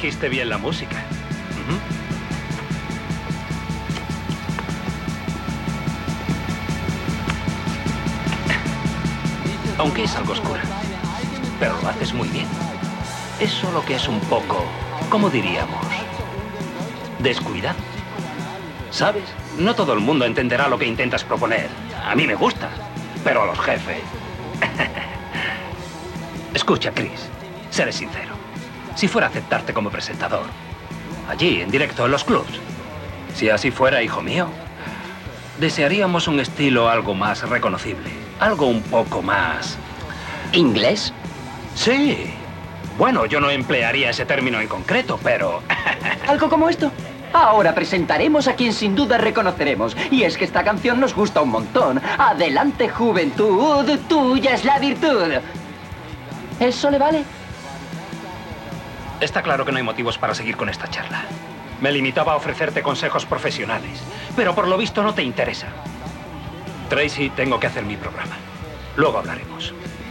elegiste bien la música. Aunque es algo oscura, pero lo haces muy bien. Es solo que es un poco, ¿cómo diríamos? Descuidado. ¿Sabes? No todo el mundo entenderá lo que intentas proponer. A mí me gusta, pero a los jefes... Escucha, Chris, seré sincero. Si fuera a aceptarte como presentador, allí, en directo, en los clubs, si así fuera, hijo mío, desearíamos un estilo algo más reconocible, algo un poco más... ¿Inglés? Sí. Bueno, yo no emplearía ese término en concreto, pero... ¿Algo como esto? Ahora presentaremos a quien sin duda reconoceremos. Y es que esta canción nos gusta un montón. Adelante, juventud, tuya es la virtud. ¿Eso le vale? Está claro que no hay motivos para seguir con esta charla. Me limitaba a ofrecerte consejos profesionales, pero por lo visto no te interesa. Tracy, tengo que hacer mi programa. Luego hablaremos.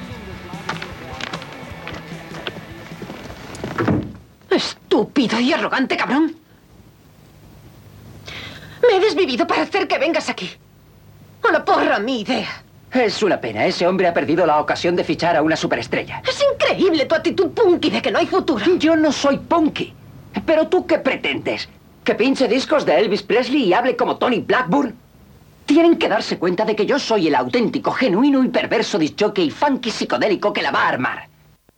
Estúpido y arrogante cabrón. Me he desvivido para hacer que vengas aquí. A la porra, mi idea. Es una pena. Ese hombre ha perdido la ocasión de fichar a una superestrella. Es increíble tu actitud punky de que no hay futuro. Yo no soy punky. ¿Pero tú qué pretendes? ¿Que pinche discos de Elvis Presley y hable como Tony Blackburn? Tienen que darse cuenta de que yo soy el auténtico, genuino y perverso discjockey funky psicodélico que la va a armar.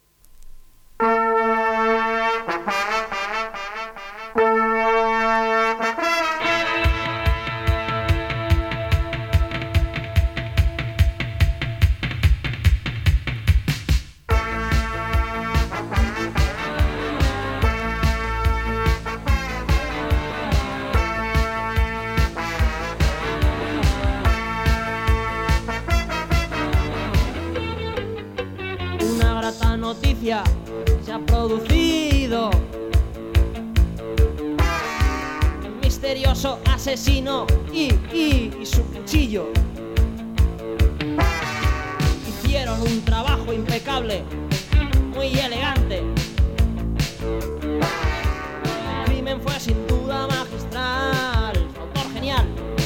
Se ha producido un misterioso asesino y su cuchillo hicieron un trabajo impecable, muy elegante. El crimen fue sin duda magistral, su autor genial.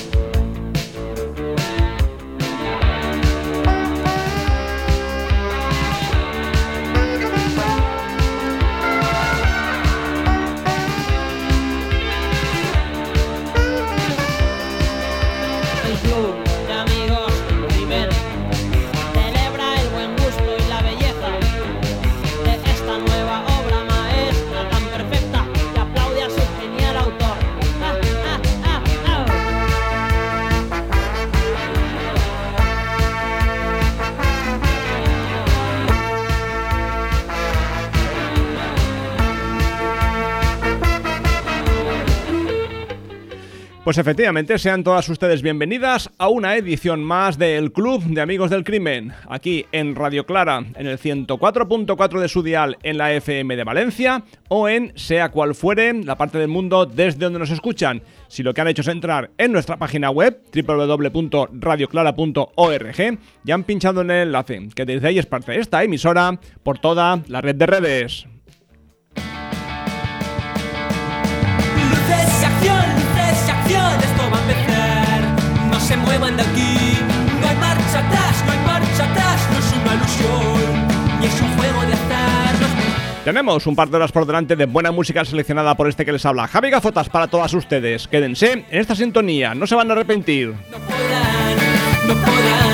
Pues efectivamente, sean todas ustedes bienvenidas a una edición más del Club de Amigos del Crimen, aquí en Radio Clara, en el 104.4 de su dial en la FM de Valencia, o en sea cual fuere la parte del mundo desde donde nos escuchan. Si lo que han hecho es entrar en nuestra página web, www.radioclara.org, y han pinchado en el enlace, que desde ahí es parte de esta emisora, por toda la red de redes. Esto va a empezar, no se muevan de aquí, no hay marcha atrás, no es una ilusión, ni es un juego de azar. Tenemos un par de horas por delante de buena música seleccionada por este que les habla, Javi Gafotas, para todas ustedes. Quédense en esta sintonía, no se van a arrepentir. No podrán.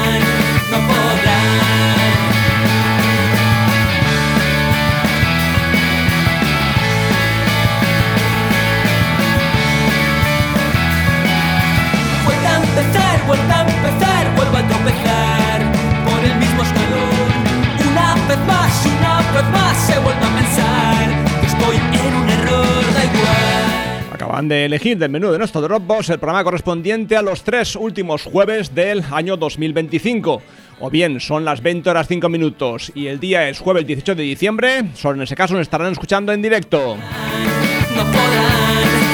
Vuelvo a tropezar por el mismo escalón. Una vez más he vuelto a pensar que estoy en un error, da igual. Acaban de elegir del menú de nuestro Dropbox el programa correspondiente a los 3 últimos jueves del año 2025. O bien son las 20 horas 5 minutos y el día es jueves 18 de diciembre, solo en ese caso nos estarán escuchando en directo. No podrán.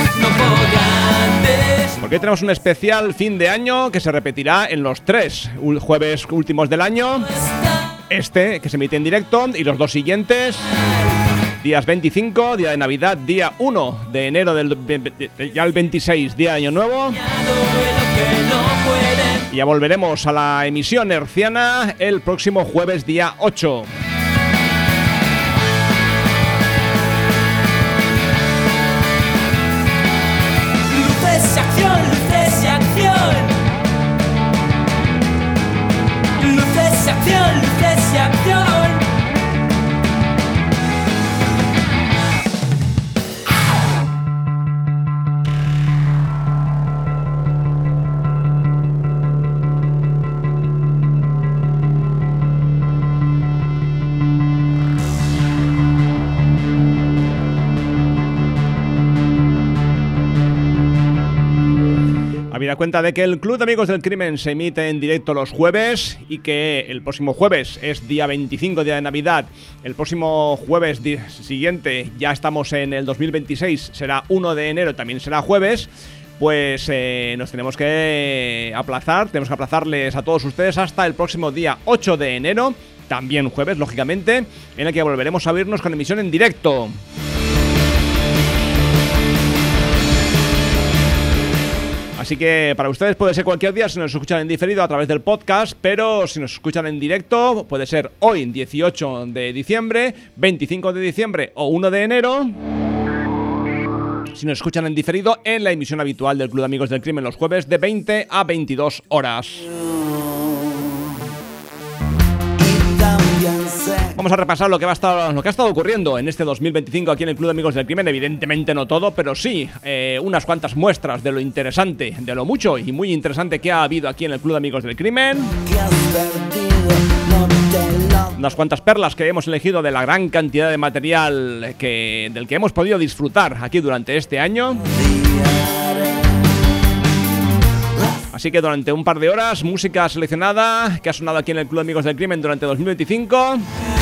Porque tenemos un especial fin de año que se repetirá en los 3 jueves últimos del año. Este, que se emite en directo, y los 2 siguientes, días 25, día de Navidad, día 1 de enero ya el 26, día de Año Nuevo. Y ya volveremos a la emisión herciana el próximo jueves, día 8. Luces y acción, luces y acción. Luces y acción, luces y acción. Habida cuenta de que el Club de Amigos del Crimen se emite en directo los jueves y que el próximo jueves es día 25, día de Navidad. El próximo jueves siguiente, ya estamos en el 2026, será 1 de enero, también será jueves. Pues nos tenemos que aplazarles a todos ustedes hasta el próximo día 8 de enero, también jueves, lógicamente, en el que volveremos a vernos con emisión en directo. Así que para ustedes puede ser cualquier día si nos escuchan en diferido a través del podcast, pero si nos escuchan en directo puede ser hoy, 18 de diciembre, 25 de diciembre o 1 de enero. Si nos escuchan en diferido en la emisión habitual del Club de Amigos del Crimen los jueves de 20 a 22 horas. Vamos a repasar lo que ha estado ocurriendo en este 2025 aquí en el Club de Amigos del Crimen. Evidentemente no todo, pero sí unas cuantas muestras de lo interesante, de lo mucho y muy interesante que ha habido aquí en el Club de Amigos del Crimen. Unas cuantas perlas que hemos elegido de la gran cantidad de material del que hemos podido disfrutar aquí durante este año. Así que durante un par de horas, música seleccionada que ha sonado aquí en el Club de Amigos del Crimen durante 2025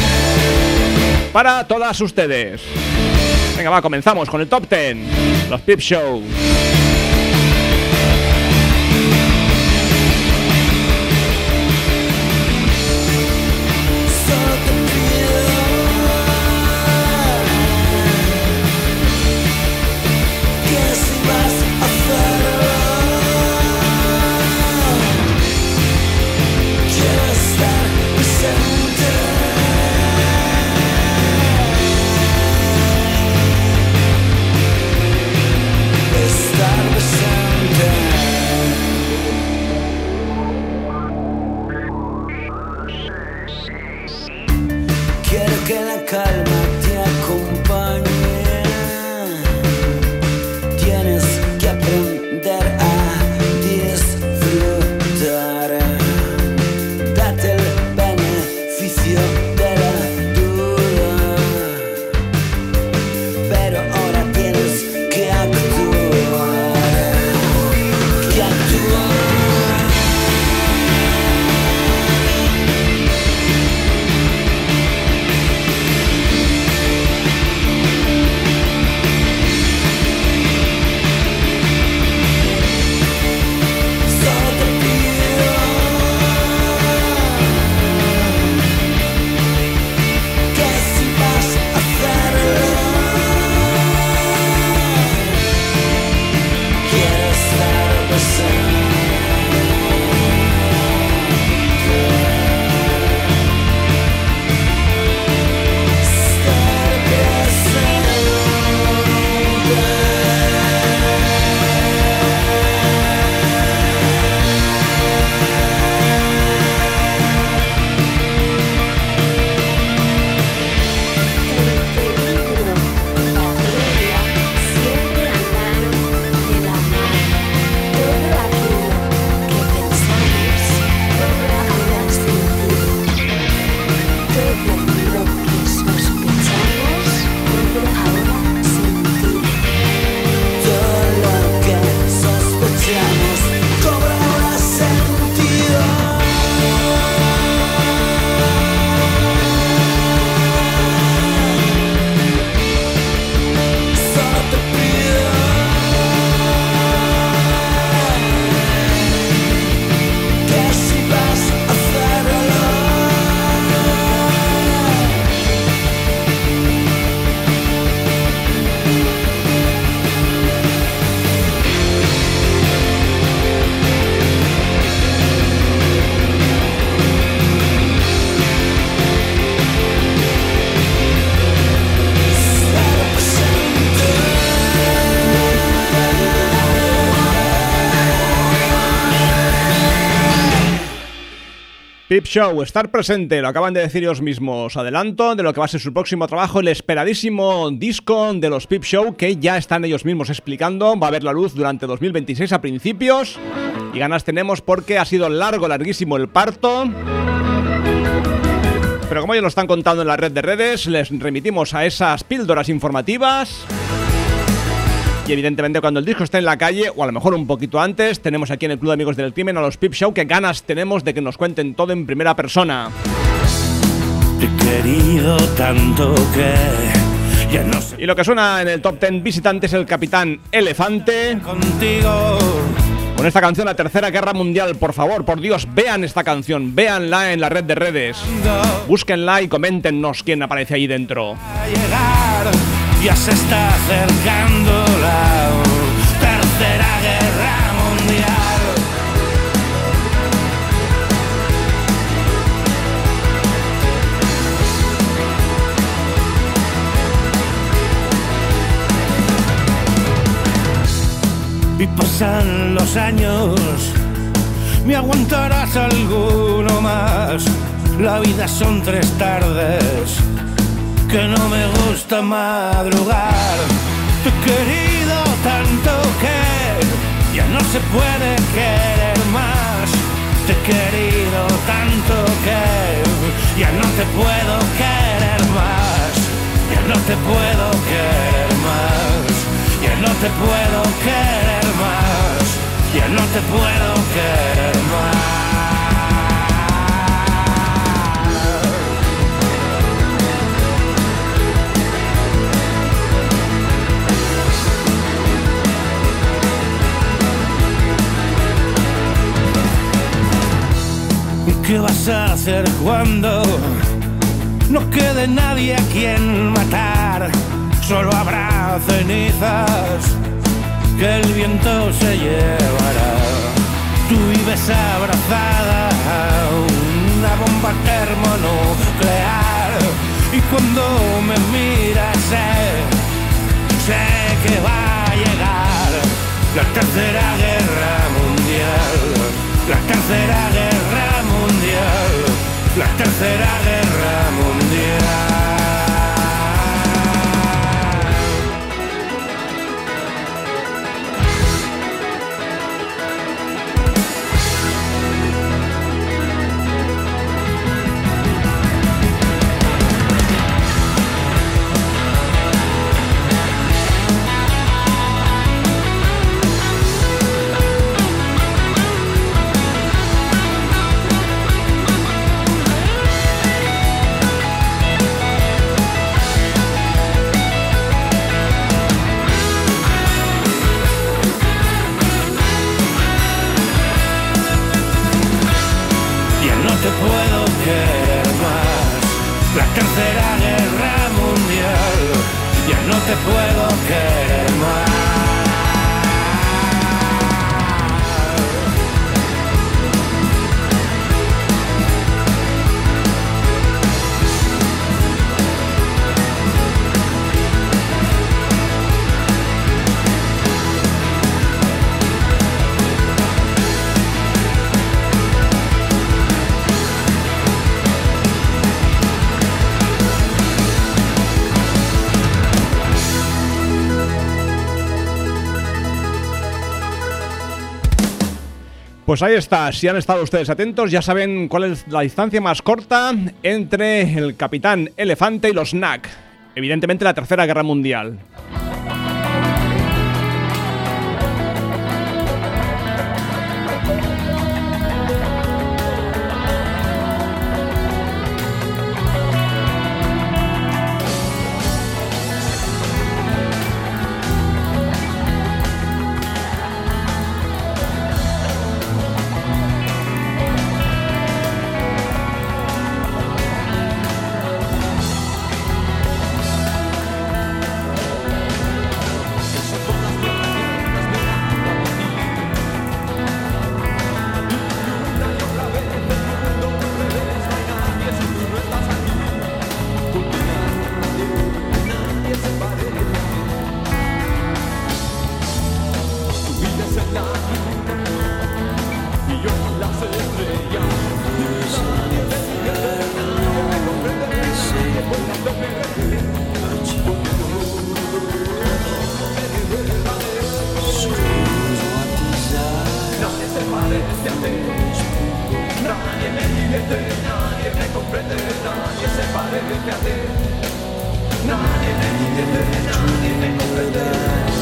para todas ustedes. Venga, va, comenzamos con el Top 10, los Peep Show. Está Peep Show, estar presente, lo acaban de decir ellos mismos. Adelanto de lo que va a ser su próximo trabajo, el esperadísimo disco de los Peep Show, que ya están ellos mismos explicando. Va a ver la luz durante 2026 a principios. Y ganas tenemos porque ha sido larguísimo el parto. Pero como ellos lo están contando en la red de redes, les remitimos a esas píldoras informativas. Y evidentemente cuando el disco esté en la calle, o a lo mejor un poquito antes, tenemos aquí en el Club de Amigos del Crimen a los Peep Show, que ganas tenemos de que nos cuenten todo en primera persona. Te he querido tanto que ya no sé. Y lo que suena en el Top 10 visitante es el Capitán Elefante. Contigo. Con esta canción, la Tercera Guerra Mundial. Por favor, por Dios, vean esta canción, véanla en la red de redes. Búsquenla y coméntenos quién aparece ahí dentro. A llegar, ya se está acercando la Tercera Guerra Mundial. Y pasan los años, me aguantarás alguno más. La vida son 3 tardes, que no me gusta madrugar. Te he querido tanto que ya no se puede querer más. Te he querido tanto que ya no te puedo querer más. Ya no te puedo querer más. Ya no te puedo querer más. Ya no te puedo querer más. ¿Qué vas a hacer cuando no quede nadie a quien matar? Solo habrá cenizas que el viento se llevará. Tú vives abrazada a una bomba termonuclear y cuando me miras sé que va a llegar la Tercera Guerra Mundial. La Tercera Guerra Mundial. La Tercera Guerra Mundial. Tercera Guerra Mundial, ya no te puedo querer más. Pues ahí está, si han estado ustedes atentos ya saben cuál es la distancia más corta entre el Capitán Elefante y los NAC. Evidentemente la Tercera Guerra Mundial. parece a ti. Nadie me divierte, nadie me comprende, nadie se parece a ti. Nadie me divierte, nadie me comprende.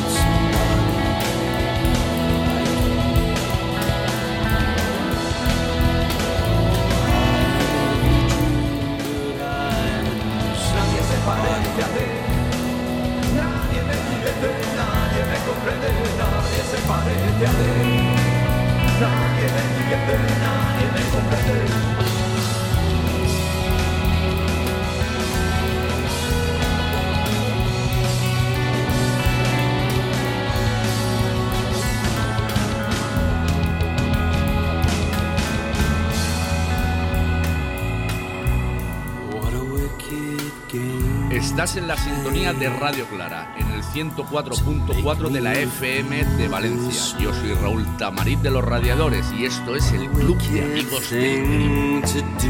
Parece a ti. Nadie me divierte, nadie me comprende, nadie se parece a ti. Nadie me divierte, nadie me comprende. Estás en la sintonía de Radio Clara, en el 104.4 de la FM de Valencia. Yo soy Raúl Tamarit de Los Radiadores y esto es el Club de Amigos del Crimen.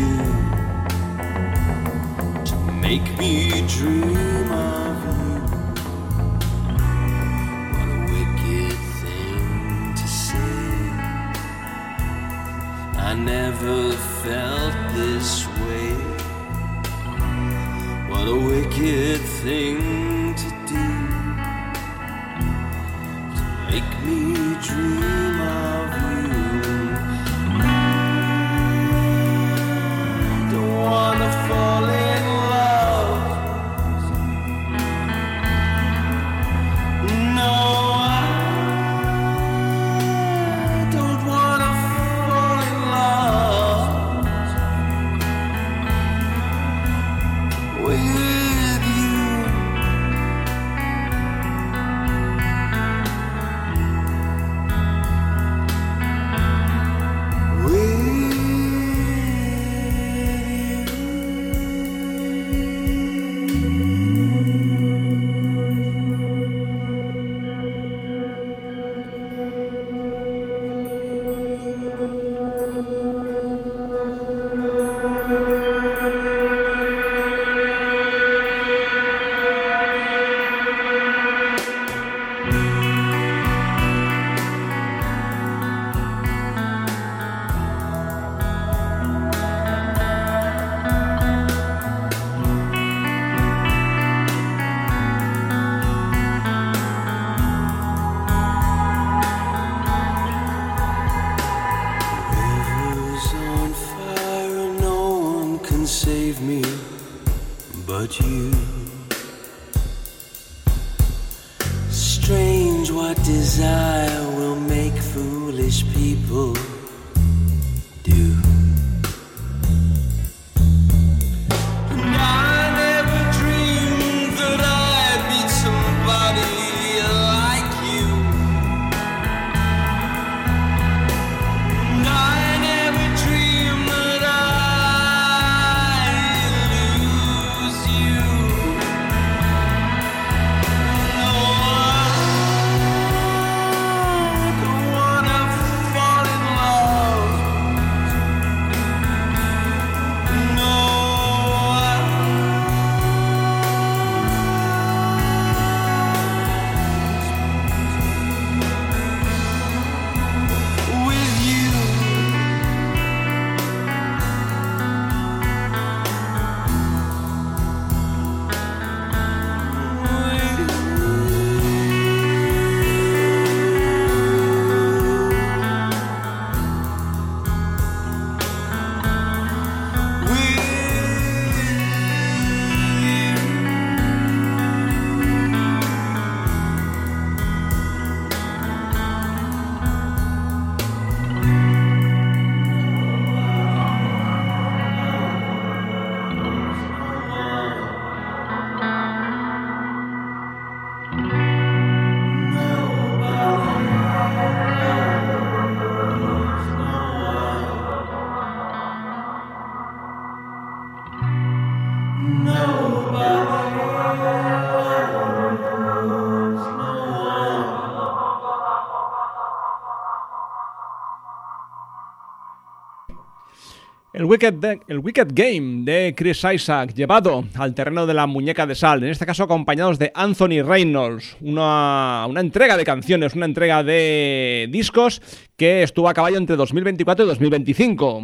What a wicked thing to do, to make me dream of you. I don't wanna fall in love. No, I don't wanna fall in love with desire will make foolish people do. And I never dreamed that I'd meet somebody like you. And I never dreamed that I'd lose you. No, I don't wanna fall in love. El Wicked Game de Chris Isaak, llevado al terreno de la muñeca de sal, en este caso acompañados de Anthony Reynolds, una entrega de canciones, una entrega de discos que estuvo a caballo entre 2024 y 2025.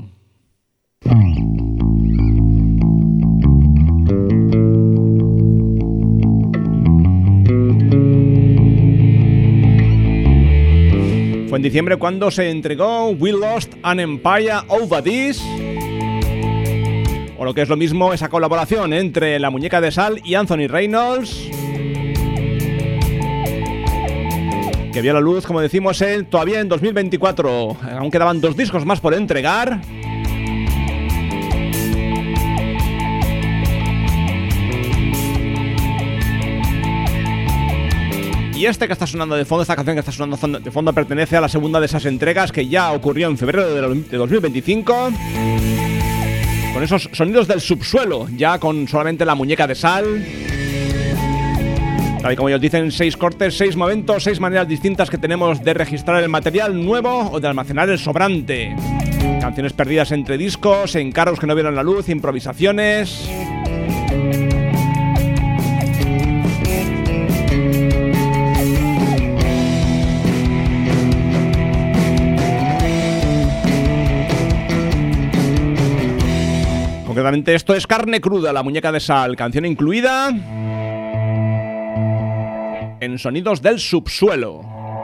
Fue en diciembre cuando se entregó We Lost an Empire Over This, o lo que es lo mismo, esa colaboración entre la muñeca de sal y Anthony Reynolds, que vio la luz, como decimos, todavía en 2024. Aún quedaban 2 discos más por entregar. Y este que está sonando de fondo, esta canción que está sonando de fondo, pertenece a la segunda de esas entregas que ya ocurrió en febrero de 2025. Con esos sonidos del subsuelo, ya con solamente la muñeca de sal. Tal y como ellos dicen, 6 cortes, 6 momentos, 6 maneras distintas que tenemos de registrar el material nuevo o de almacenar el sobrante. Canciones perdidas entre discos, encargos que no vieron la luz, improvisaciones. Concretamente esto es Carne Cruda, la muñeca de sal, canción incluida en Sonidos del Subsuelo.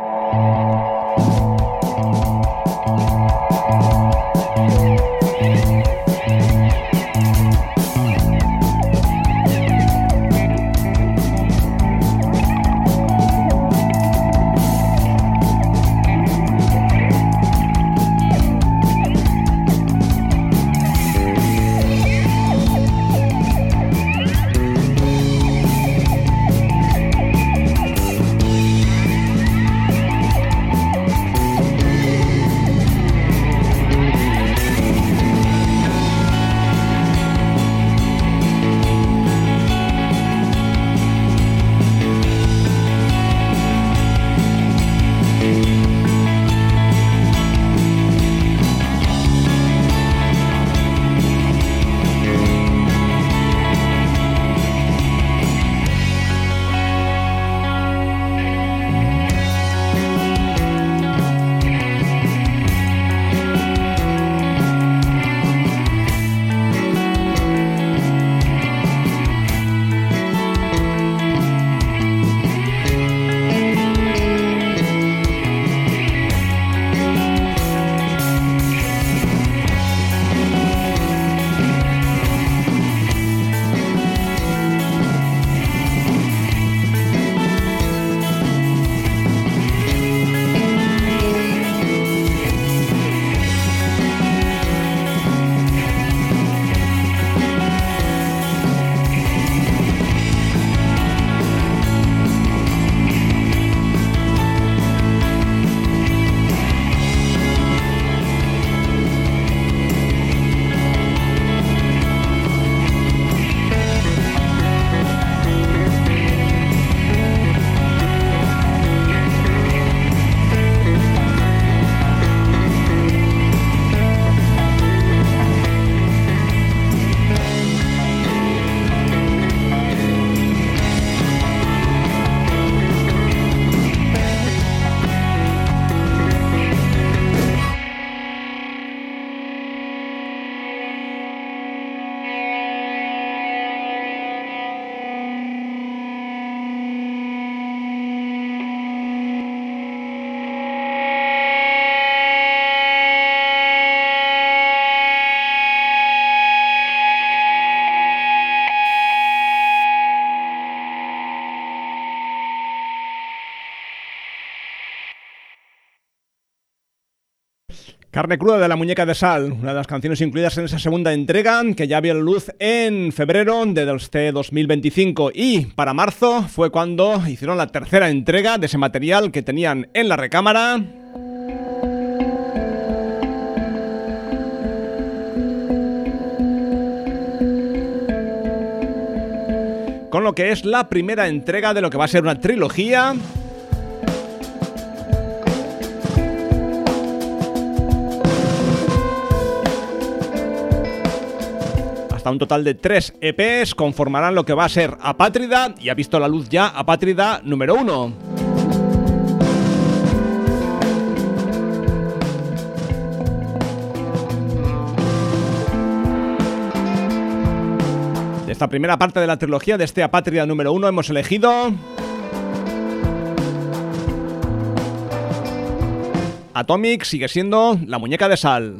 Carne Cruda de la muñeca de sal, una de las canciones incluidas en esa segunda entrega que ya vio la luz en febrero de este 2025, y para marzo fue cuando hicieron la tercera entrega de ese material que tenían en la recámara. Con lo que es la primera entrega de lo que va a ser una trilogía. Hasta un total de 3 EPs conformarán lo que va a ser Apátrida, y ha visto la luz ya Apátrida número 1. De esta primera parte de la trilogía de este Apátrida número 1 hemos elegido Atomic, sigue siendo la muñeca de sal.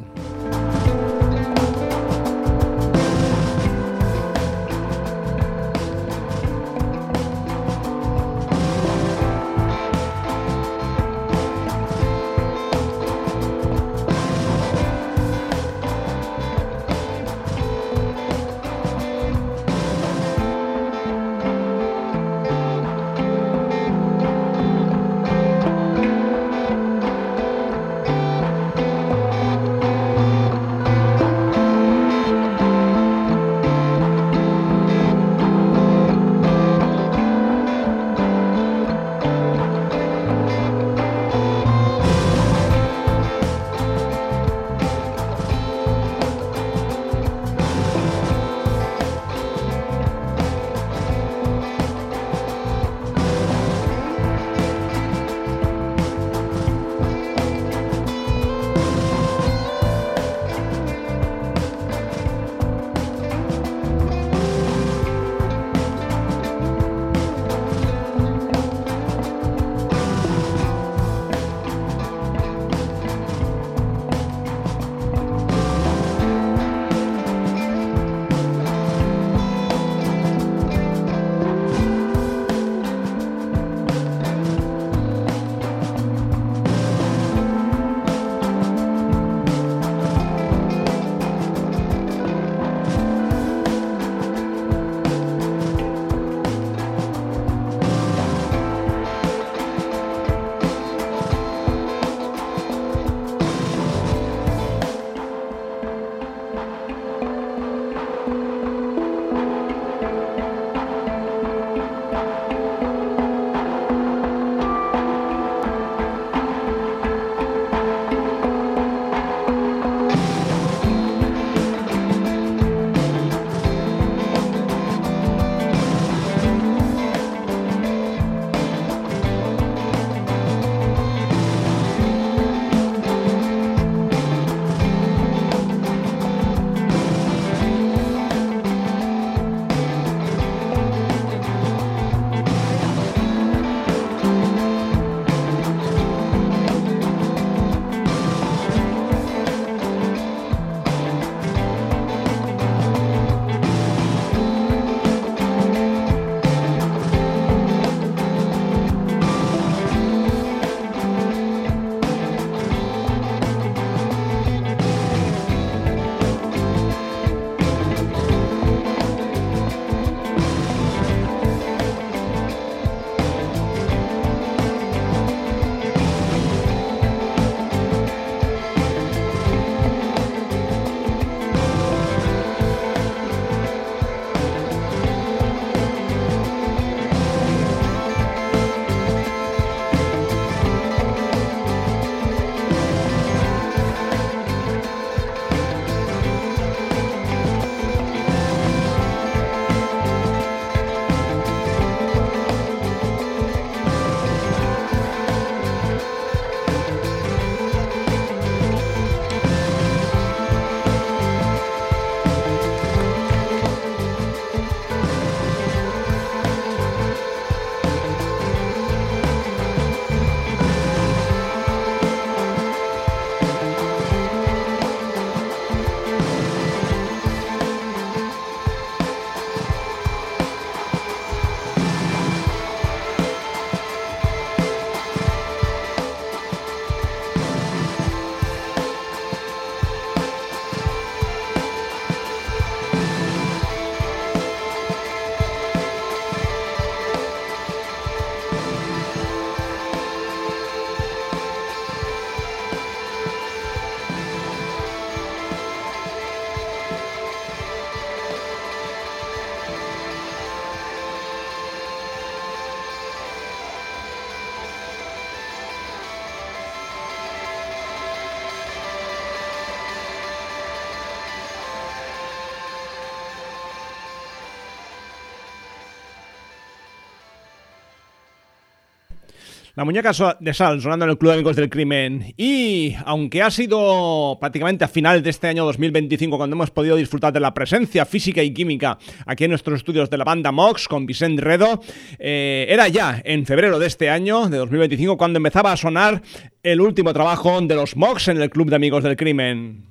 La muñeca de sal sonando en el Club de Amigos del Crimen. Y aunque ha sido prácticamente a finales de este año 2025 cuando hemos podido disfrutar de la presencia física y química aquí en nuestros estudios de la banda Mox con Vicent Redo, era ya en febrero de este año, de 2025, cuando empezaba a sonar el último trabajo de los Mox en el Club de Amigos del Crimen.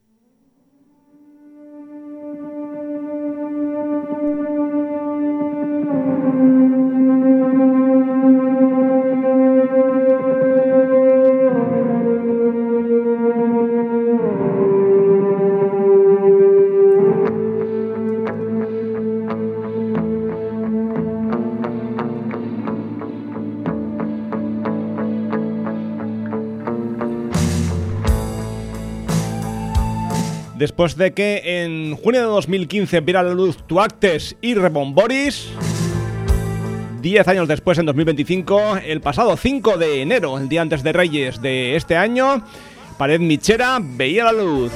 Después de que en junio de 2015 viera la luz Tu Actes y Rebomboris, 10 años después, en 2025, el pasado 5 de enero, el día antes de Reyes de este año, Pared Michera veía la luz.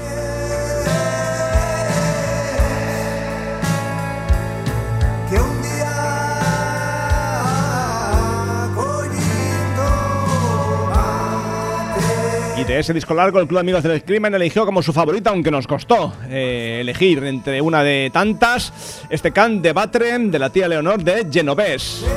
Y de ese disco largo, el Club de Amigos del Crimen eligió como su favorita, aunque nos costó elegir entre una de tantas, este Cant de Batre de la tía Leonor de Genovés.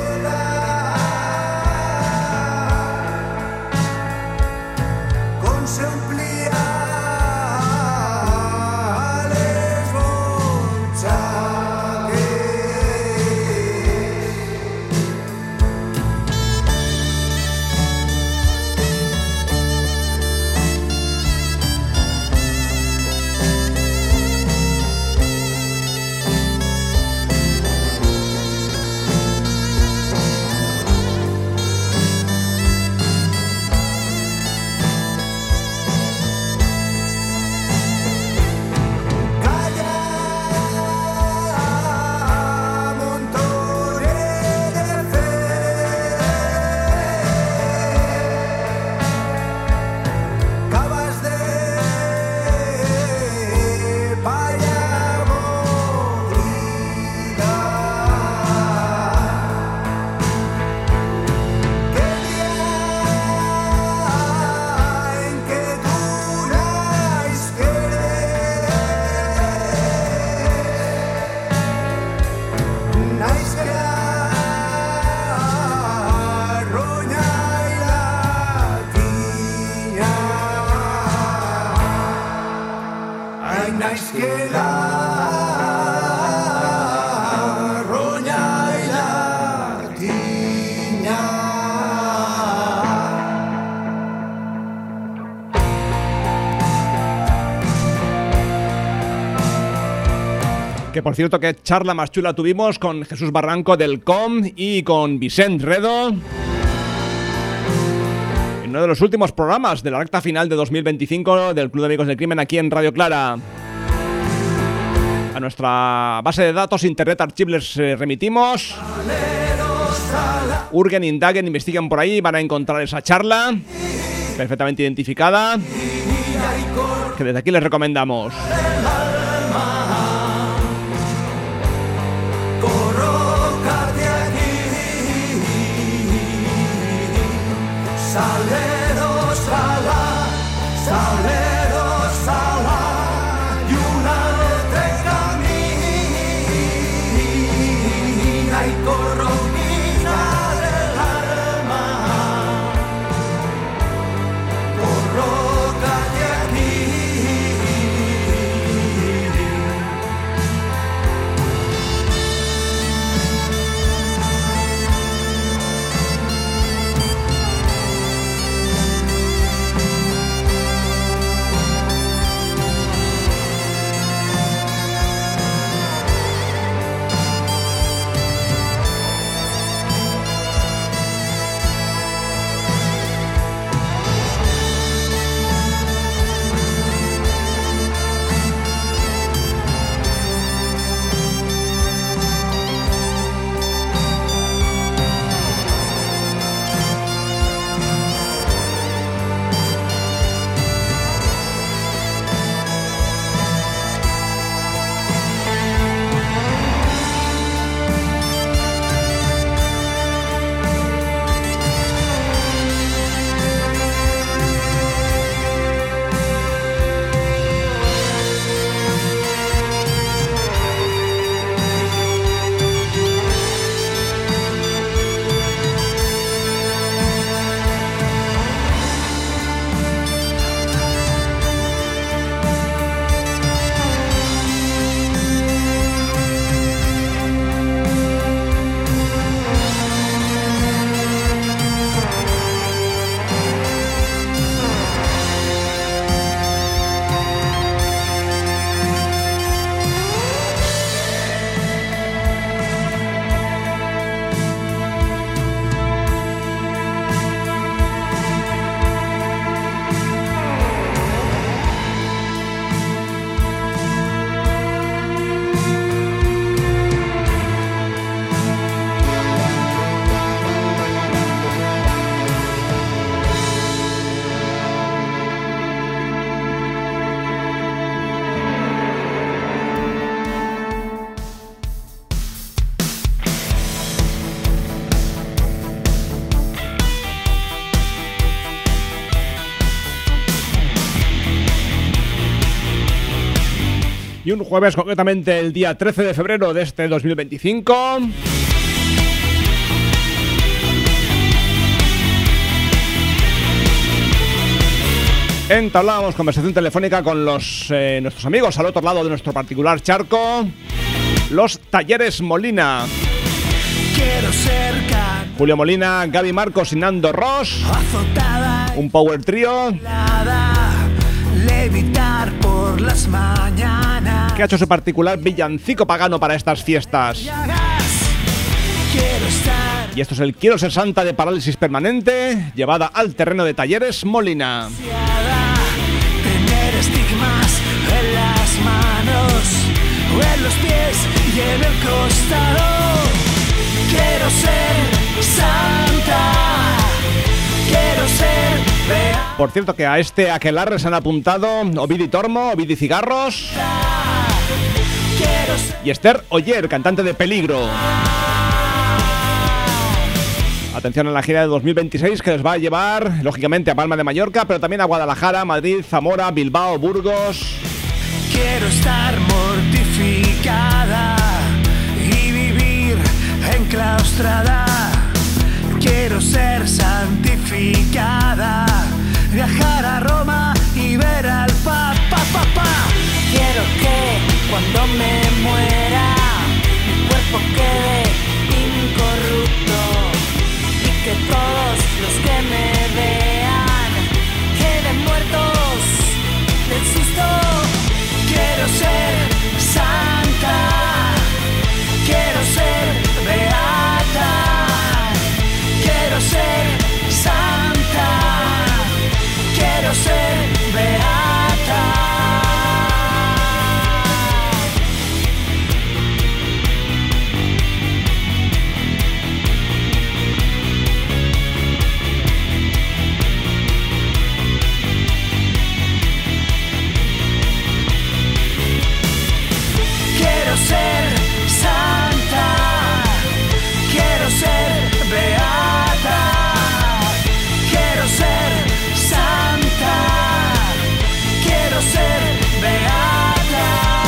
Que por cierto, que charla más chula tuvimos con Jesús Barranco del COM y con Vicent Redo en uno de los últimos programas de la recta final de 2025 del Club de Amigos del Crimen aquí en Radio Clara. A nuestra base de datos Internet Archives remitimos. Hurguen, indaguen, investiguen por ahí, van a encontrar esa charla perfectamente identificada que desde aquí les recomendamos. Y un jueves, concretamente el día 13 de febrero de este 2025. Entablábamos conversación telefónica con nuestros amigos al otro lado de nuestro particular charco, los Talleres Molina. Julio Molina, Gaby Marcos y Nando Ross. Un power trío que ha hecho su particular villancico pagano para estas fiestas. Y esto es el Quiero ser santa de Parálisis Permanente, llevada al terreno de Talleres Molina. Tener estigmas en las manos o en los pies y en el costado. Quiero ser santa, quiero ser real. Por cierto que a este aquelarre se han apuntado Ovidi Tormo, Ovidi Cigarros y Esther Oyer, cantante de Peligro. Atención a la gira de 2026 que les va a llevar, lógicamente, a Palma de Mallorca, pero también a Guadalajara, Madrid, Zamora, Bilbao, Burgos. Quiero estar mortificada y vivir enclaustrada. Quiero ser santificada, viajar a Roma y ver al Papa. Quiero que cuando me muera mi cuerpo quede incorrupto. Que todos los que me vean queden muertos del susto. Quiero ser santa, quiero ser beata. Quiero ser santa, quiero ser beata. Quiero ser santa, quiero ser beata. Quiero ser santa, quiero ser beata.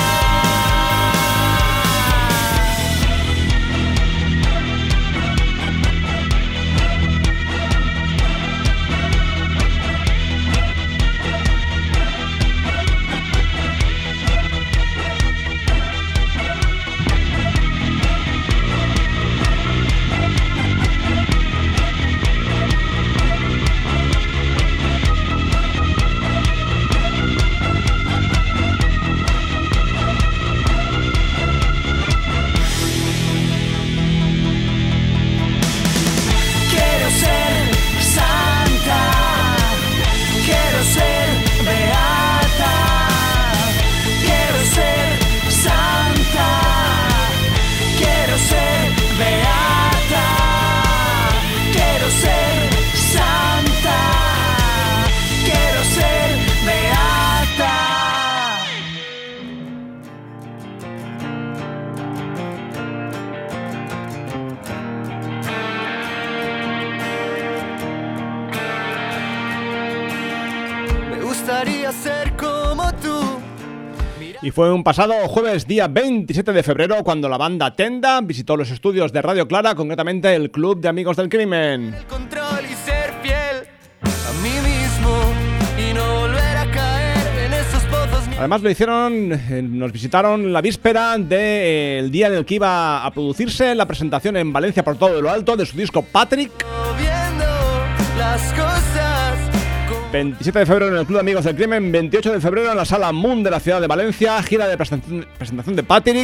Ser como tú. Y fue un pasado jueves día 27 de febrero cuando la banda Tenda visitó los estudios de Radio Clara, concretamente el Club de Amigos del Crimen. El control y ser fiel a mí mismo y no volver a caer en esos pozos. Además lo hicieron, nos visitaron la víspera del día en el que iba a producirse la presentación en Valencia por todo lo alto de su disco Patrick. Viendo las cosas. 27 de febrero en el Club de Amigos del Crimen, 28 de febrero en la Sala Moon de la ciudad de Valencia, gira de presentación de Patrick.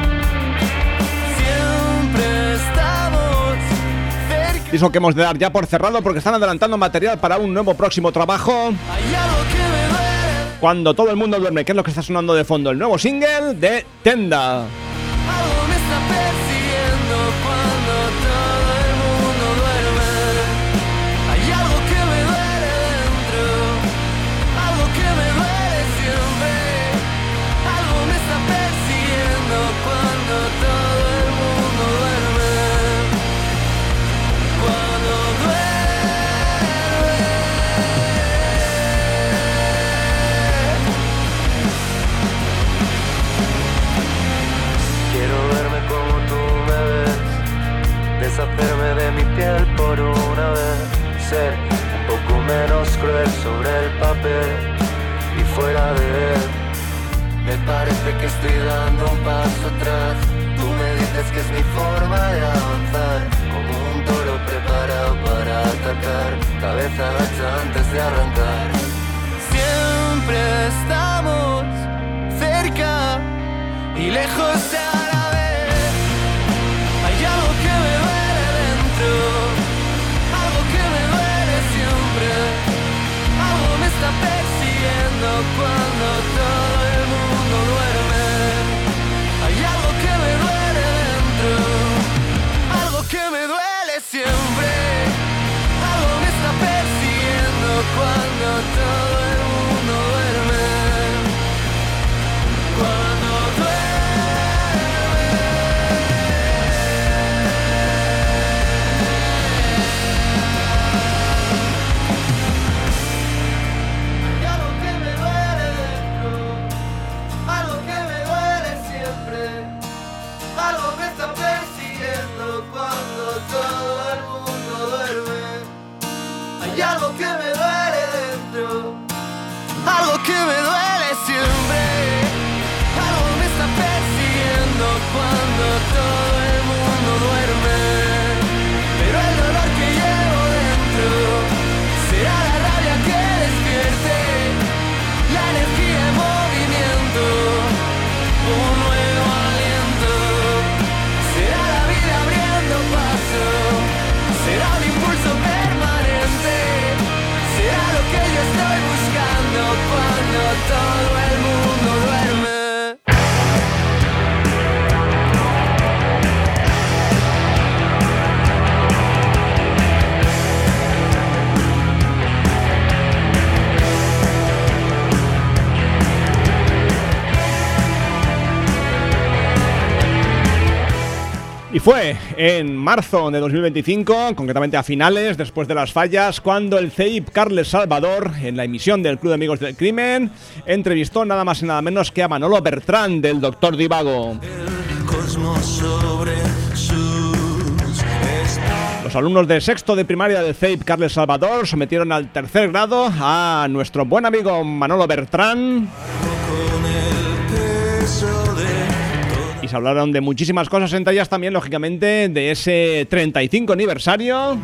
Disco que hemos de dar ya por cerrado porque están adelantando material para un nuevo próximo trabajo. Cuando todo el mundo duerme, que es lo que está sonando de fondo, el nuevo single de Tenda. Algo me está persiguiendo cuando todo el mundo duerme. Hay algo que me duele dentro, algo que me duele siempre. Algo me está persiguiendo cuando todo el mundo duerme. Cuando duerme. fuera de él. Me parece que estoy dando un paso atrás. Tú me dices que es mi forma de avanzar, como un toro preparado para atacar, cabeza gacha antes de arrancar. Siempre estamos cerca y lejos a la vez. Hay algo que me duele dentro, algo que me duele siempre. Algo me está persiguiendo cuando todo el mundo duerme. Hay algo que me duele dentro, algo que me duele siempre. Algo me está persiguiendo cuando todo el mundo duerme. Cuando hay algo que me duele dentro, algo que me duele siempre. Algo me está persiguiendo cuando todo el mundo duerme. Pero el dolor que llevo dentro será la rabia que despierte, la energía en movimiento, un nuevo aliento. Será la vida abriendo paso, será un impulso permanente. Será lo que yo estoy buscando cuando todo el mundo duerme. Y fue en marzo de 2025, concretamente a finales, después de las fallas, cuando el CEIP Carles Salvador, en la emisión del Club de Amigos del Crimen, entrevistó nada más y nada menos que a Manolo Bertrán, del Dr. Divago. Los alumnos de sexto de primaria del CEIP Carles Salvador sometieron al tercer grado a nuestro buen amigo Manolo Bertrán. Y se hablaron de muchísimas cosas, entre ellas también, lógicamente, de ese 35 aniversario.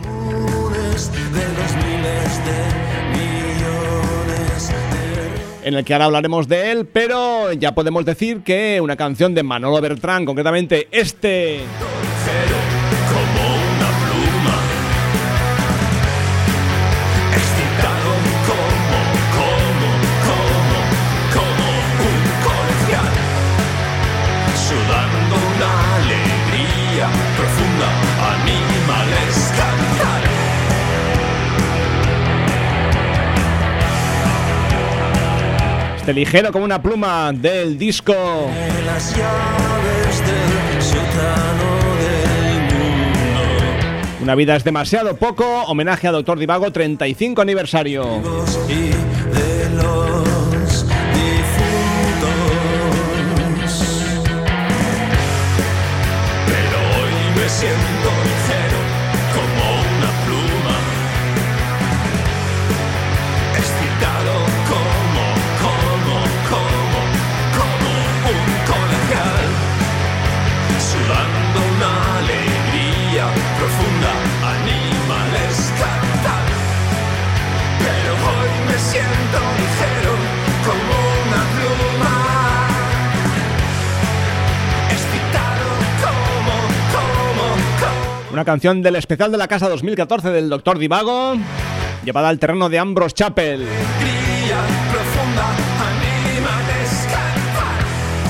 En el que ahora hablaremos de él, pero ya podemos decir que una canción de Manolo Bertrán, concretamente este... Este ligero como una pluma del disco Las llaves del sótano del mundo. Una vida es demasiado poco, homenaje a Dr. Divago, 35 aniversario. Y de los difuntos. Pero hoy me siento ligero como una pluma, excitado como un colegial, sudando una alegría profunda, animales cantar. Pero hoy me siento ligero como una pluma, excitado como. Una canción del especial de la Casa 2014 del Dr. Divago, llevada al terreno de Ambrose Chapel. Alegría profunda, animales cantar.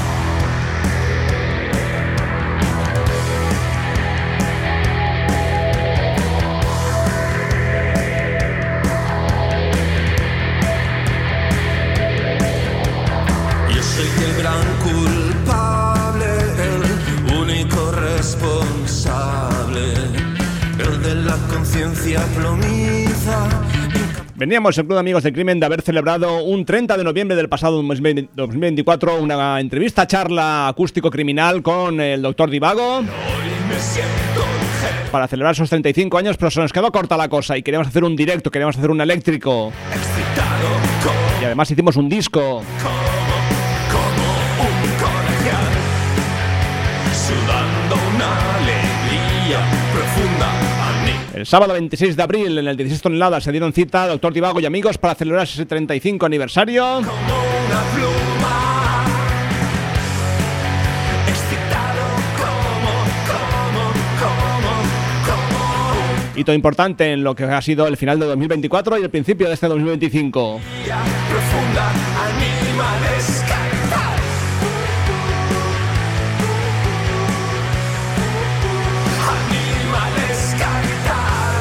Yo soy el gran culpable, el único responsable, el de la conciencia plomiza. Veníamos, el Club de Amigos del Crimen, de haber celebrado un 30 de noviembre del pasado 2024 una entrevista, charla acústico criminal con el Dr. Divago. Hoy me siento para celebrar esos 35 años, pero se nos quedó corta la cosa y queríamos hacer un directo, queríamos hacer un eléctrico. Y además hicimos un disco. Como un colegial, sudando una alegría profunda a mí. El sábado 26 de abril, en el 16 toneladas, se dieron cita Doctor Divago y amigos para celebrar ese 35 aniversario. Como una pluma, excitado como Hito importante en lo que ha sido el final de 2024 y el principio de este 2025. profunda, animales cantar. Animales cantar.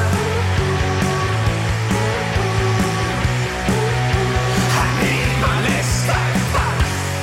Animales cantar.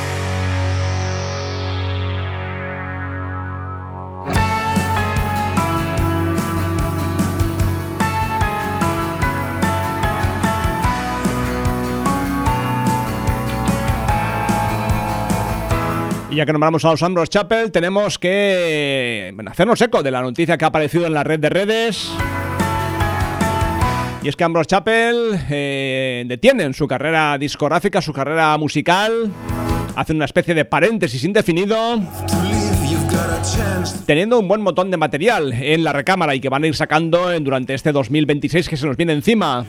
Y ya que nombramos a los Ambrose Chapel, tenemos que hacernos eco de la noticia que ha aparecido en la red de redes. Y es que Ambrose Chapel detienen su carrera discográfica, su carrera musical. Hacen una especie de paréntesis indefinido, teniendo un buen montón de material en la recámara y que van a ir sacando durante este 2026 que se nos viene encima.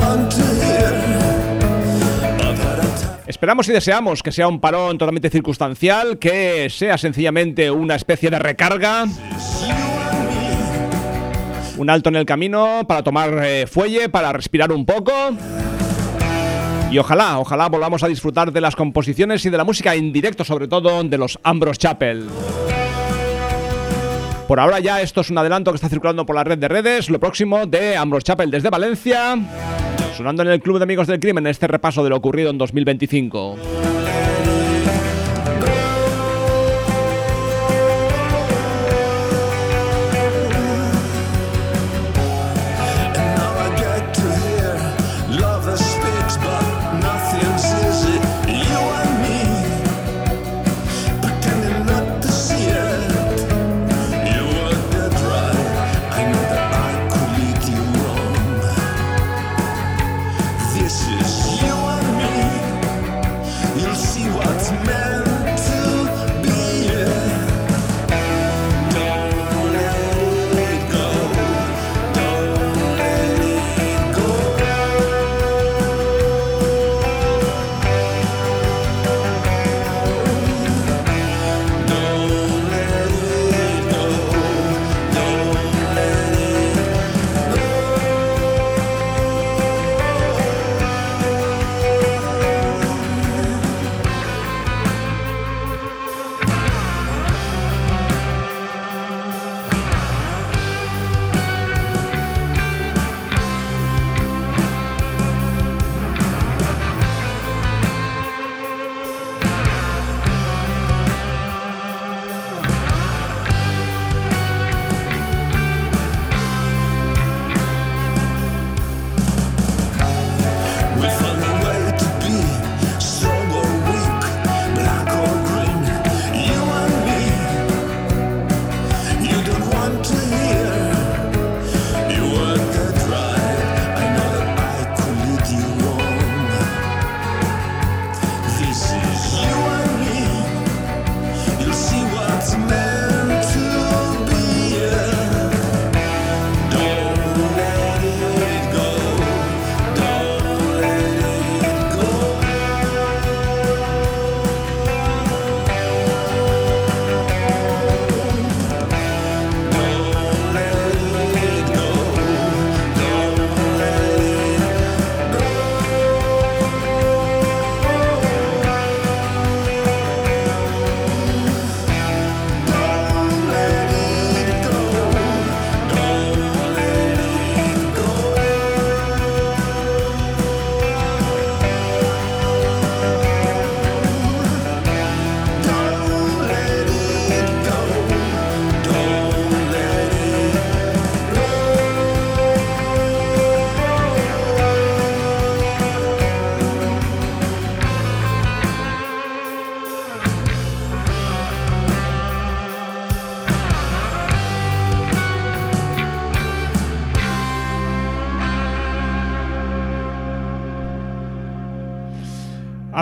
Esperamos y deseamos que sea un parón totalmente circunstancial, que sea sencillamente una especie de recarga, un alto en el camino para tomar fuelle, para respirar un poco. Y ojalá volvamos a disfrutar de las composiciones y de la música en directo, sobre todo de los Ambrose Chapel. Por ahora ya esto es un adelanto que está circulando por la red de redes, lo próximo de Ambrose Chapel desde Valencia, sonando en el Club de Amigos del Crimen, este repaso de lo ocurrido en 2025.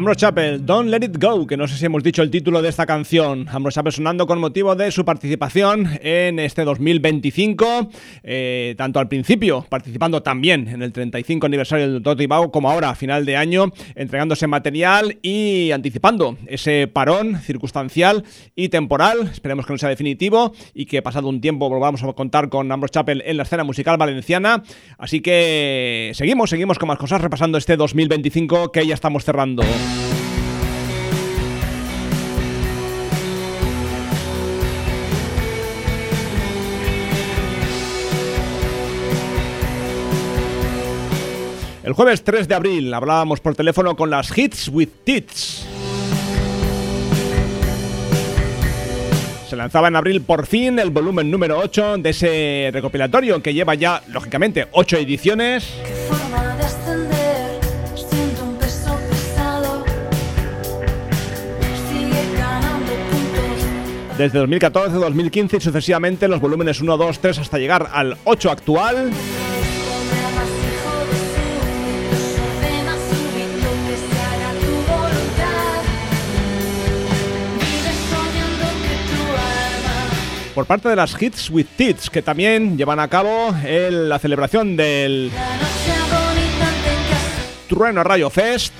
Ambrose Chapel, Don't Let It Go, que no sé si hemos dicho el título de esta canción. Ambrose Chapel sonando con motivo de su participación en este 2025, tanto al principio, participando también en el 35 aniversario del Dr. Zhivago, como ahora, a final de año, entregándose material y anticipando ese parón circunstancial y temporal. Esperemos que no sea definitivo y que pasado un tiempo volvamos a contar con Ambrose Chapel en la escena musical valenciana. Así que seguimos con más cosas, repasando este 2025 que ya estamos cerrando. El jueves 3 de abril hablábamos por teléfono con las Hits with Tits. Se lanzaba en abril por fin el volumen número 8 de ese recopilatorio que lleva ya, lógicamente, 8 ediciones. Desde 2014, 2015 y sucesivamente los volúmenes 1, 2, 3 hasta llegar al 8 actual. Por parte de las Hits with Tits, que también llevan a cabo la celebración del Trueno Rayo Fest.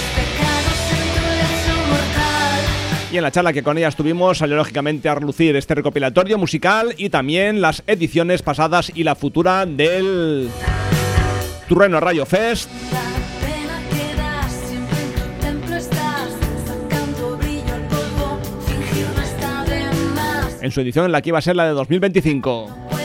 Y en la charla que con ellas tuvimos salió lógicamente a relucir este recopilatorio musical y también las ediciones pasadas y la futura del Trueno Rayo Fest. En su edición en la que iba a ser la de 2025.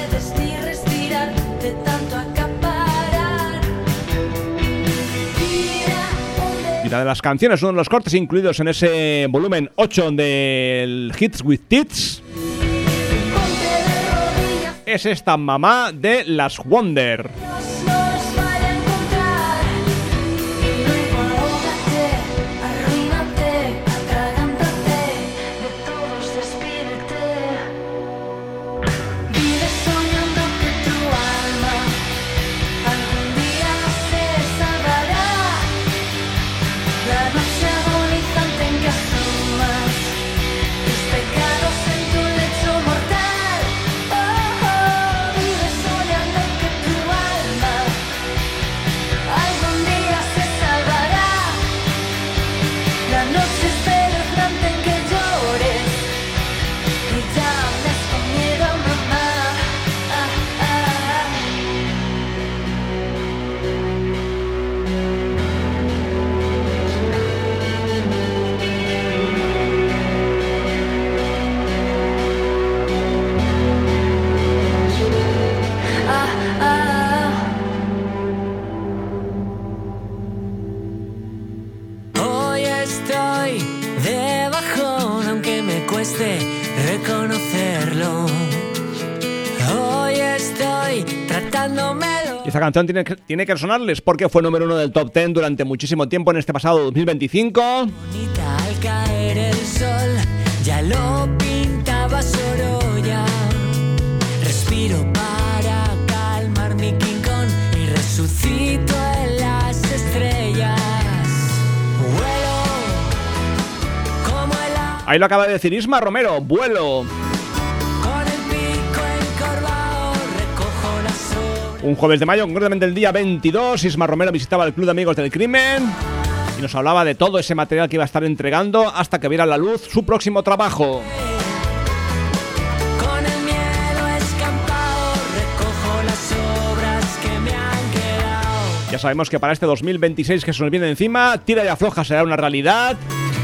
Y una de las canciones, uno de los cortes incluidos en ese volumen 8 del Hits with Tits, es esta Mamá de las Wonder. Y esta canción tiene que sonarles porque fue número 1 del Top 10 durante muchísimo tiempo en este pasado 2025. Bonita al caer el sol, ya lo pintaba Sorolla. Respiro para calmar mi King Kong y resucito en las estrellas. Vuelo como el agua. Ahí lo acaba de decir Isma Romero, vuelo. Un jueves de mayo, concretamente el día 22, Isma Romero visitaba el Club de Amigos del Crimen y nos hablaba de todo ese material que iba a estar entregando hasta que viera a la luz su próximo trabajo. Con el miedo escampado recojo las obras que me han quedado. Ya sabemos que para este 2026 que se nos viene encima, Tira y Afloja será una realidad.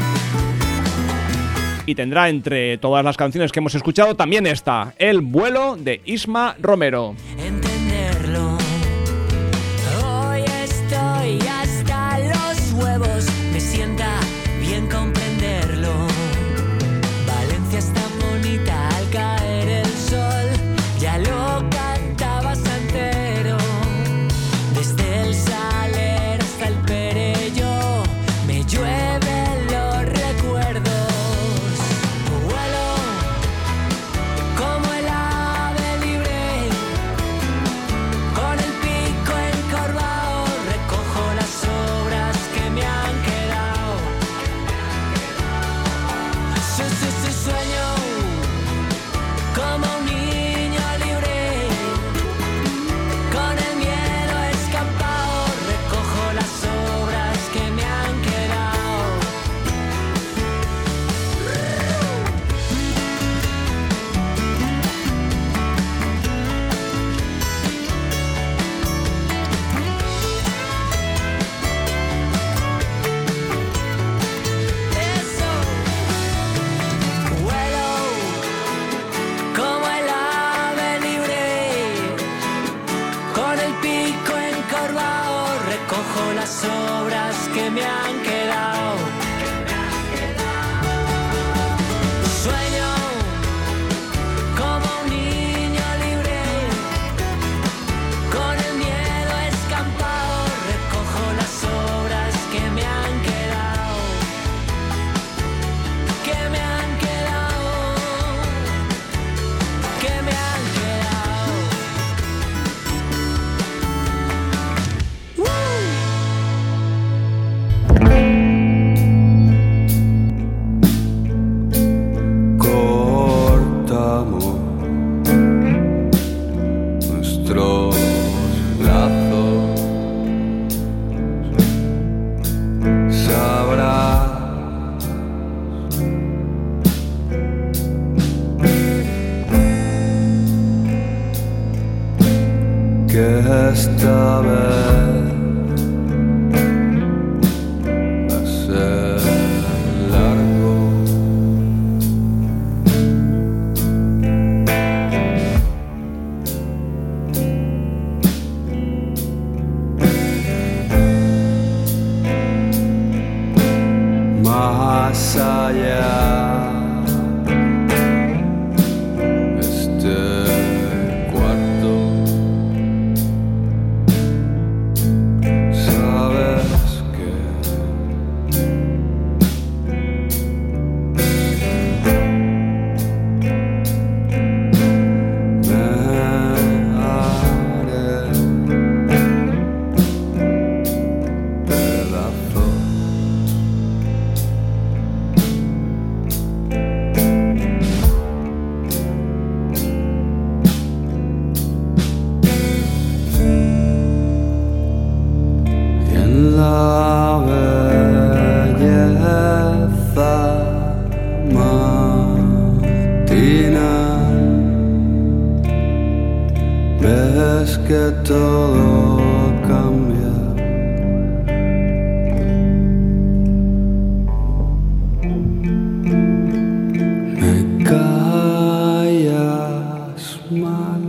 Y tendrá entre todas las canciones que hemos escuchado también esta, El vuelo de Isma Romero. Hoy estoy hasta los huevos, me sienta bien comprenderlo. Valencia es tan bonita al caer el sol, ya lo cantaba Santero. Desde el Saler hasta el Perelló, me llueven los recuerdos. Vuelo como el ave libre esta vez va a ser largo. Más allá de este cuarto, sabes que me haré pedazos. Y en la belleza matinal ves que todo cambia. Me callas mal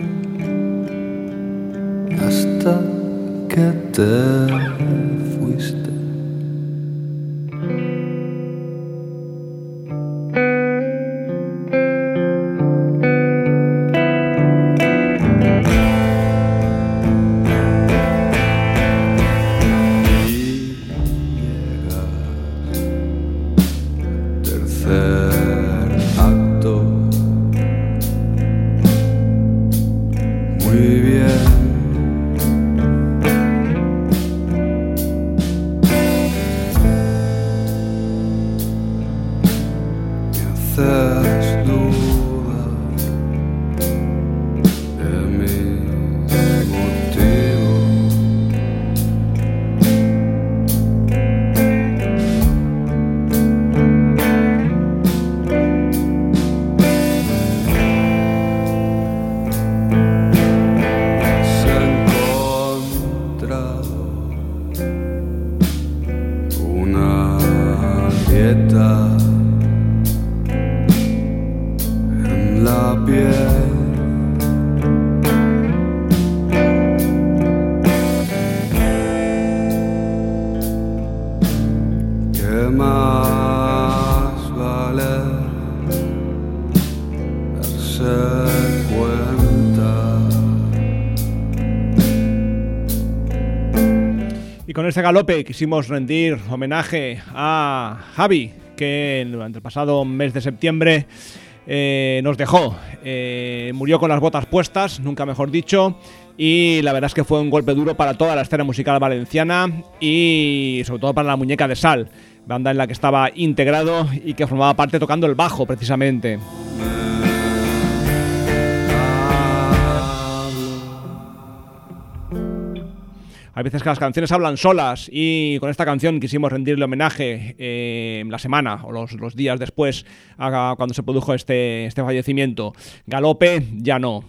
hasta que te fuiste. Y llegas al tercer acto. Muy bien. Me haces dudar de mis motivos. Has encontrado una dieta en la piel. ¿Qué más vale darse cuenta? Y con este galope quisimos rendir homenaje a Javi, que durante el pasado mes de septiembre nos dejó. Murió con las botas puestas, nunca mejor dicho, y la verdad es que fue un golpe duro para toda la escena musical valenciana y sobre todo para la Muñeca de Sal, banda en la que estaba integrado y que formaba parte tocando el bajo precisamente. Hay veces que las canciones hablan solas y con esta canción quisimos rendirle homenaje la semana o los días después a cuando se produjo este fallecimiento. Galope ya no.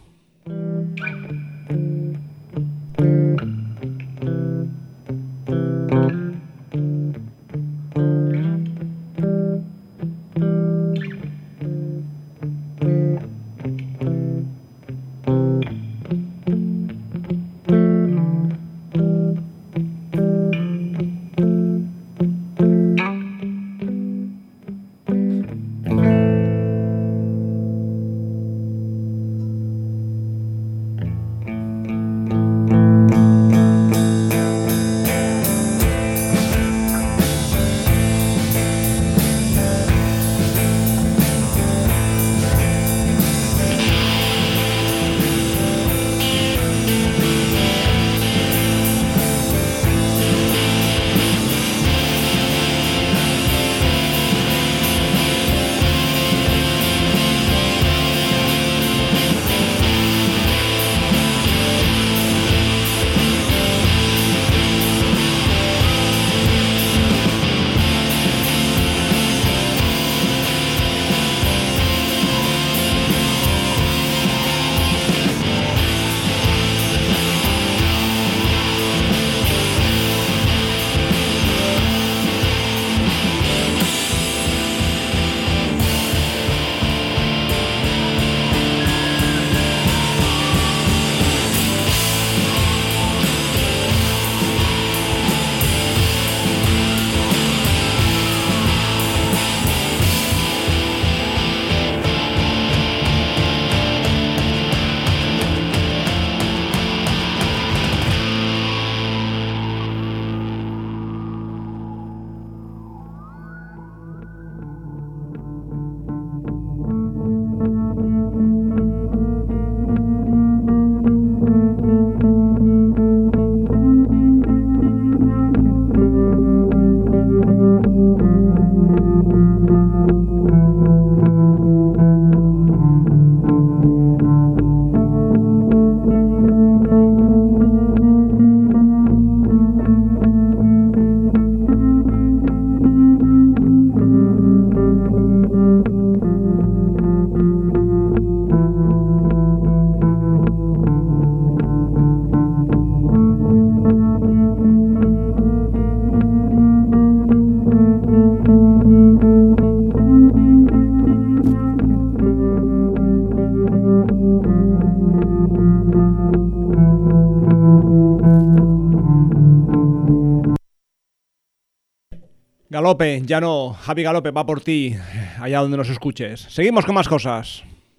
Galope, ya no. Javi Galope va por ti, allá donde nos escuches. Seguimos con más cosas.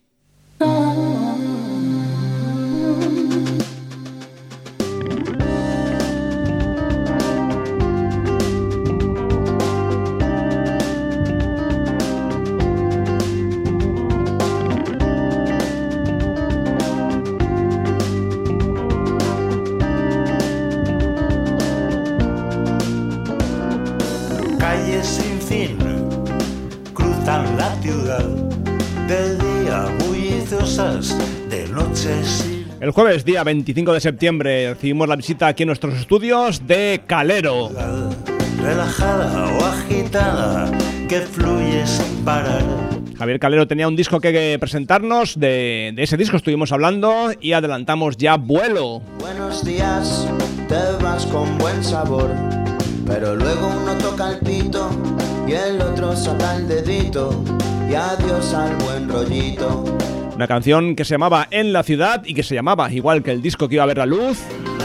Calles sin fin cruzan la ciudad, de día bulliciosas, de noche sin... El jueves, día 25 de septiembre, recibimos la visita aquí en nuestros estudios de Calero. Relajada o agitada, que fluye sin parar. Javier Calero tenía un disco que presentarnos, de ese disco estuvimos hablando y adelantamos ya Vuelo. Buenos días, te vas con buen sabor, pero luego uno toca el pito y el otro saca el dedito y adiós al buen rollito. Una canción que se llamaba En la ciudad y que se llamaba, igual que el disco que iba a ver la luz,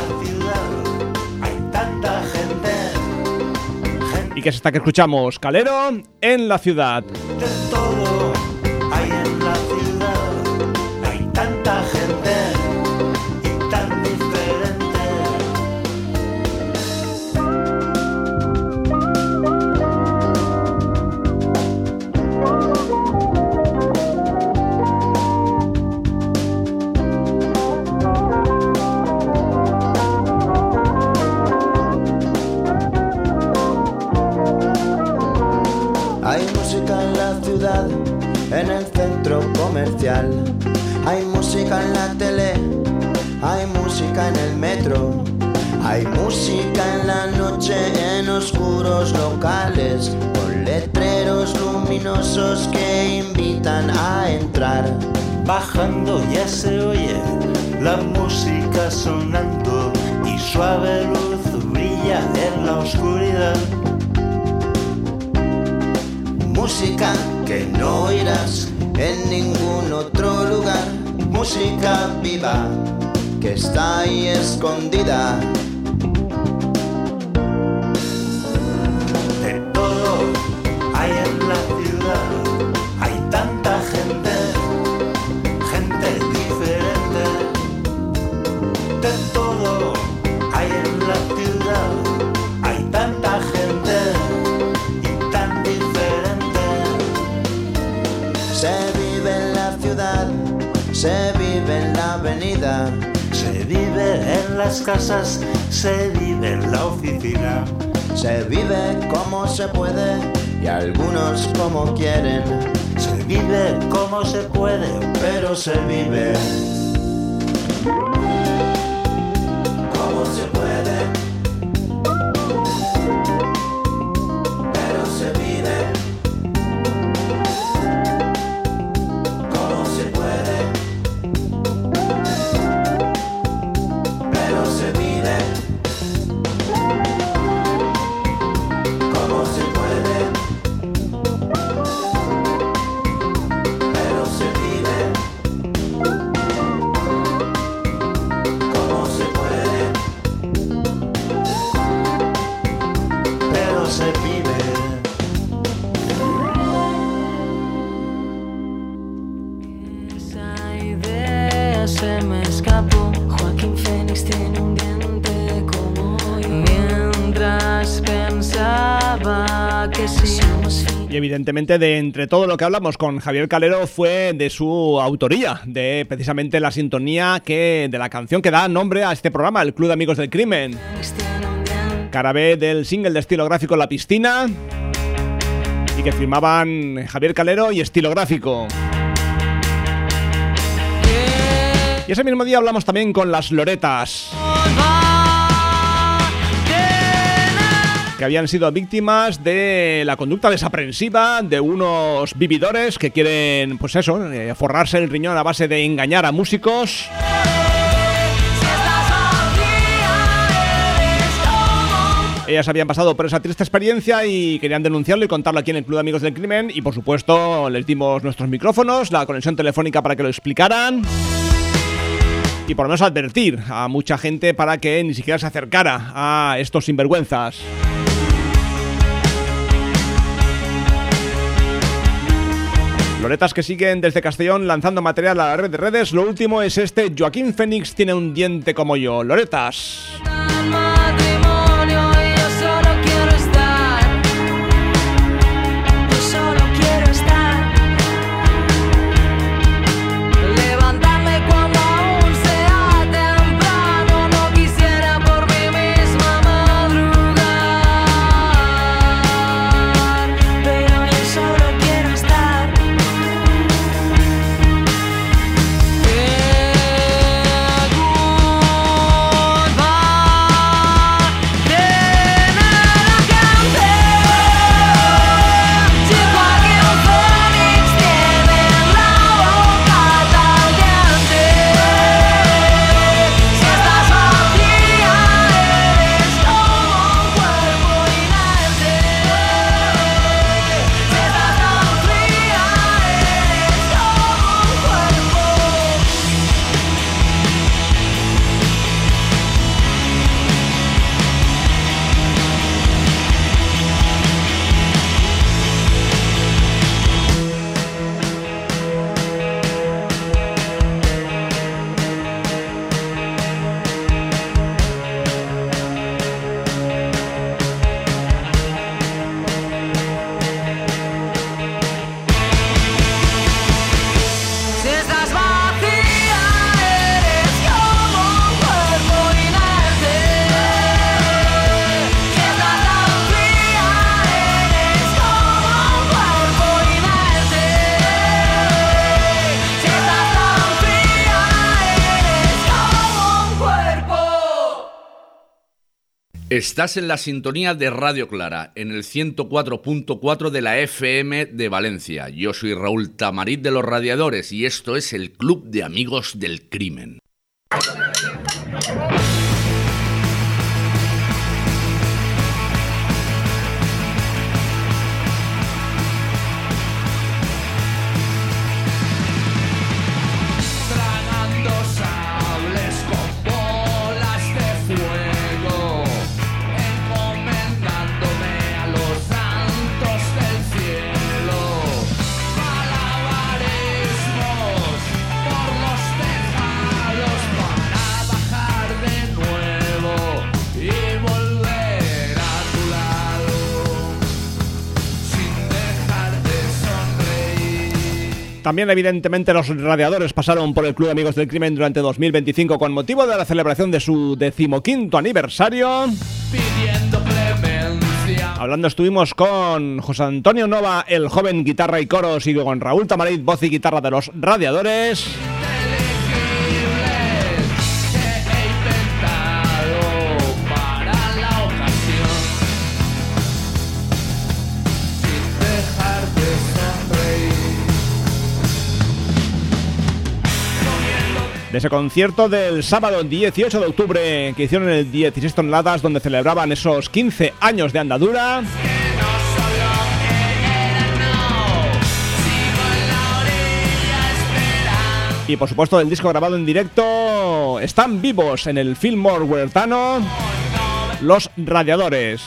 Hay tanta gente, y que es esta que escuchamos, Calero, En la ciudad. de todo hay en la ciudad. Hay tanta gente y tan diferente. Hay música en la ciudad, en el centro comercial. Hay música en la tele, hay música en el metro. Hay música en la noche, en oscuros locales, con letreros luminosos que invitan a entrar. Bajando ya se oye la música sonando y suave luz brilla en la oscuridad. Música que no oirás en ningún otro lugar. Música viva que está ahí escondida. De todo hay en la ciudad. Hay tanta gente, gente diferente. De todo hay en la ciudad. Hay tanta gente y tan diferente. Se vive en la ciudad, se vive en la avenida, se vive en las casas, se vive en la oficina. se vive como se puede y algunos como quieren. Se vive como se puede, pero se vive Como se puede, pero se vive. Como se puede, pero se vive. Como se puede, pero se vive. Como se puede, pero se vive. Esa idea se me escapó. Joaquín Phoenix tiene un diente como yo. Mientras pensaba que si somos Y evidentemente de entre todo lo que hablamos con Javier Calero fue de su autoría, de precisamente la sintonía de la canción que da nombre a este programa, el Club de Amigos del Crimen. Cara B del single de estilo gráfico La Piscina, y que firmaban Javier Calero y Estilo Gráfico. Y ese mismo día hablamos también con Las Loretas, que habían sido víctimas de la conducta desaprensiva de unos vividores que quieren, pues eso, forrarse el riñón a base de engañar a músicos. Ellas habían pasado por esa triste experiencia y querían denunciarlo y contarlo aquí en el Club de Amigos del Crimen, y por supuesto les dimos nuestros micrófonos, la conexión telefónica para que lo explicaran y por lo menos advertir a mucha gente para que ni siquiera se acercara a estos sinvergüenzas. Loretas que siguen desde Castellón lanzando material a la red de redes. Lo último es este: Joaquín Phoenix tiene un diente como yo. Loretas. Estás en la sintonía de Radio Clara, en el 104.4 de la FM de Valencia. Yo soy Raúl Tamarit de Los Radiadores y esto es el Club de Amigos del Crimen. También, evidentemente, los Radiadores pasaron por el Club de Amigos del Crimen durante 2025 con motivo de la celebración de su 15º aniversario. Hablando estuvimos con José Antonio Nova, el joven guitarra y coros, y con Raúl Tamarit, voz y guitarra de los Radiadores. De ese concierto del sábado 18 de octubre que hicieron en el 16 Toneladas, donde celebraban esos 15 años de andadura. Y por supuesto del disco grabado en directo, están vivos en el Fillmore huertano, los Radiadores.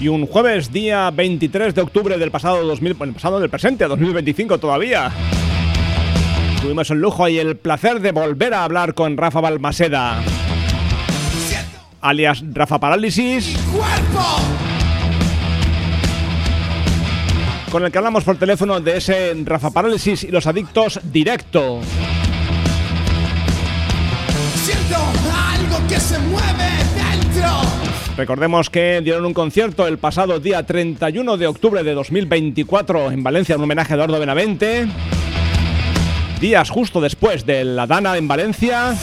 Y un jueves, día 23 de octubre del del presente, 2025 todavía. Tuvimos el lujo y el placer de volver a hablar con Rafa Balmaseda, alias Rafa Parálisis, con el que hablamos por teléfono de ese Rafa Parálisis y los adictos directo. Siento algo que se mueve dentro. Recordemos que dieron un concierto el pasado día 31 de octubre de 2024 en Valencia, un homenaje a Eduardo Benavente. Días justo después de la Dana en Valencia.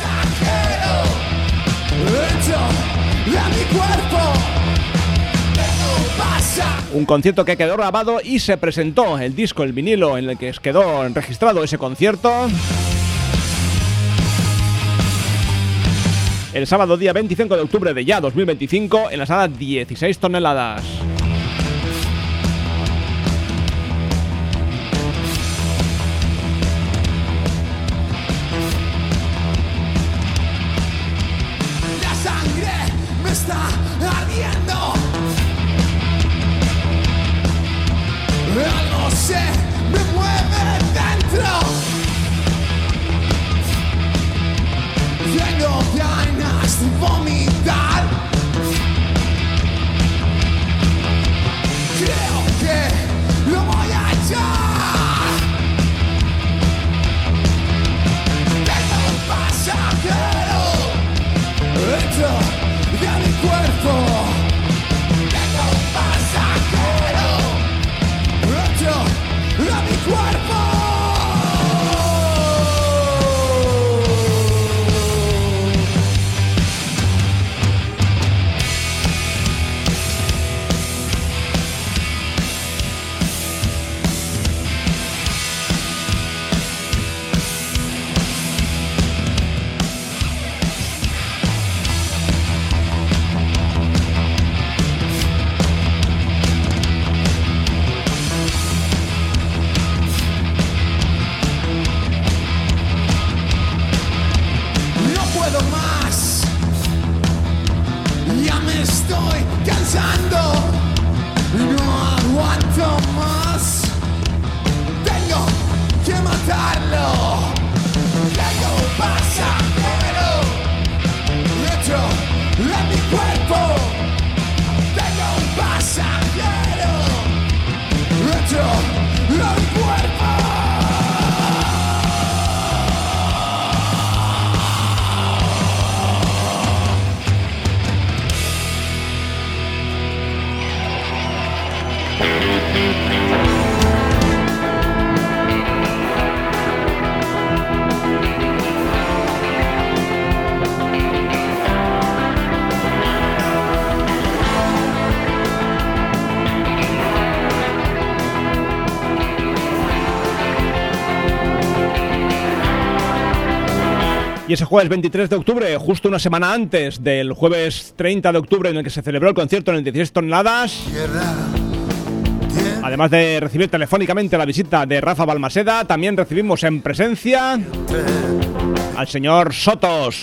Un concierto que quedó grabado y se presentó el disco, el vinilo en el que quedó registrado ese concierto. El sábado día 25 de octubre de ya 2025 en la sala 16 toneladas. La sangre me está ardiendo. Algo se me mueve dentro. Tengo ganas de vomitar. Creo que lo voy a echar. Tengo un pasajero dentro de mi cuerpo. Tengo un pasajero dentro de mi cuerpo. Estoy cansando, no aguanto más. Tengo que matarlo. Tengo un pasajero dentro de mi cuerpo. Tengo un pasajero dentro de mi cuerpo. Y ese jueves 23 de octubre, justo una semana antes del jueves 30 de octubre en el que se celebró el concierto en el 16 toneladas, además de recibir telefónicamente la visita de Rafa Balmaseda, también recibimos en presencia al señor Sotos.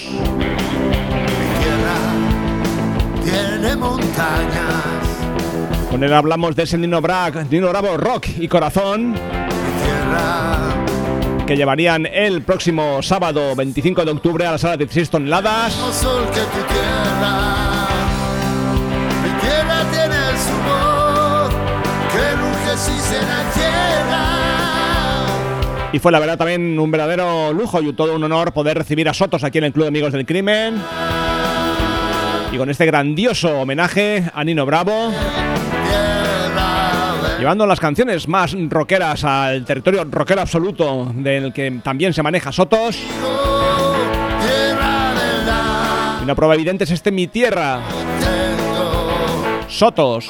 Tiene montañas. Con él hablamos de ese Nino Bravo Rock y Corazón, que llevarían el próximo sábado 25 de octubre a la sala 16 toneladas. Sol que tu tierra tiene su voz, que ruge si se la tierra. Y fue la verdad también un verdadero lujo y todo un honor poder recibir a Sotos aquí en el Club de Amigos del Crimen. Y con este grandioso homenaje a Nino Bravo, llevando las canciones más rockeras al territorio rockero absoluto del que también se maneja Sotos. Y una prueba evidente es este Mi Tierra. Sotos.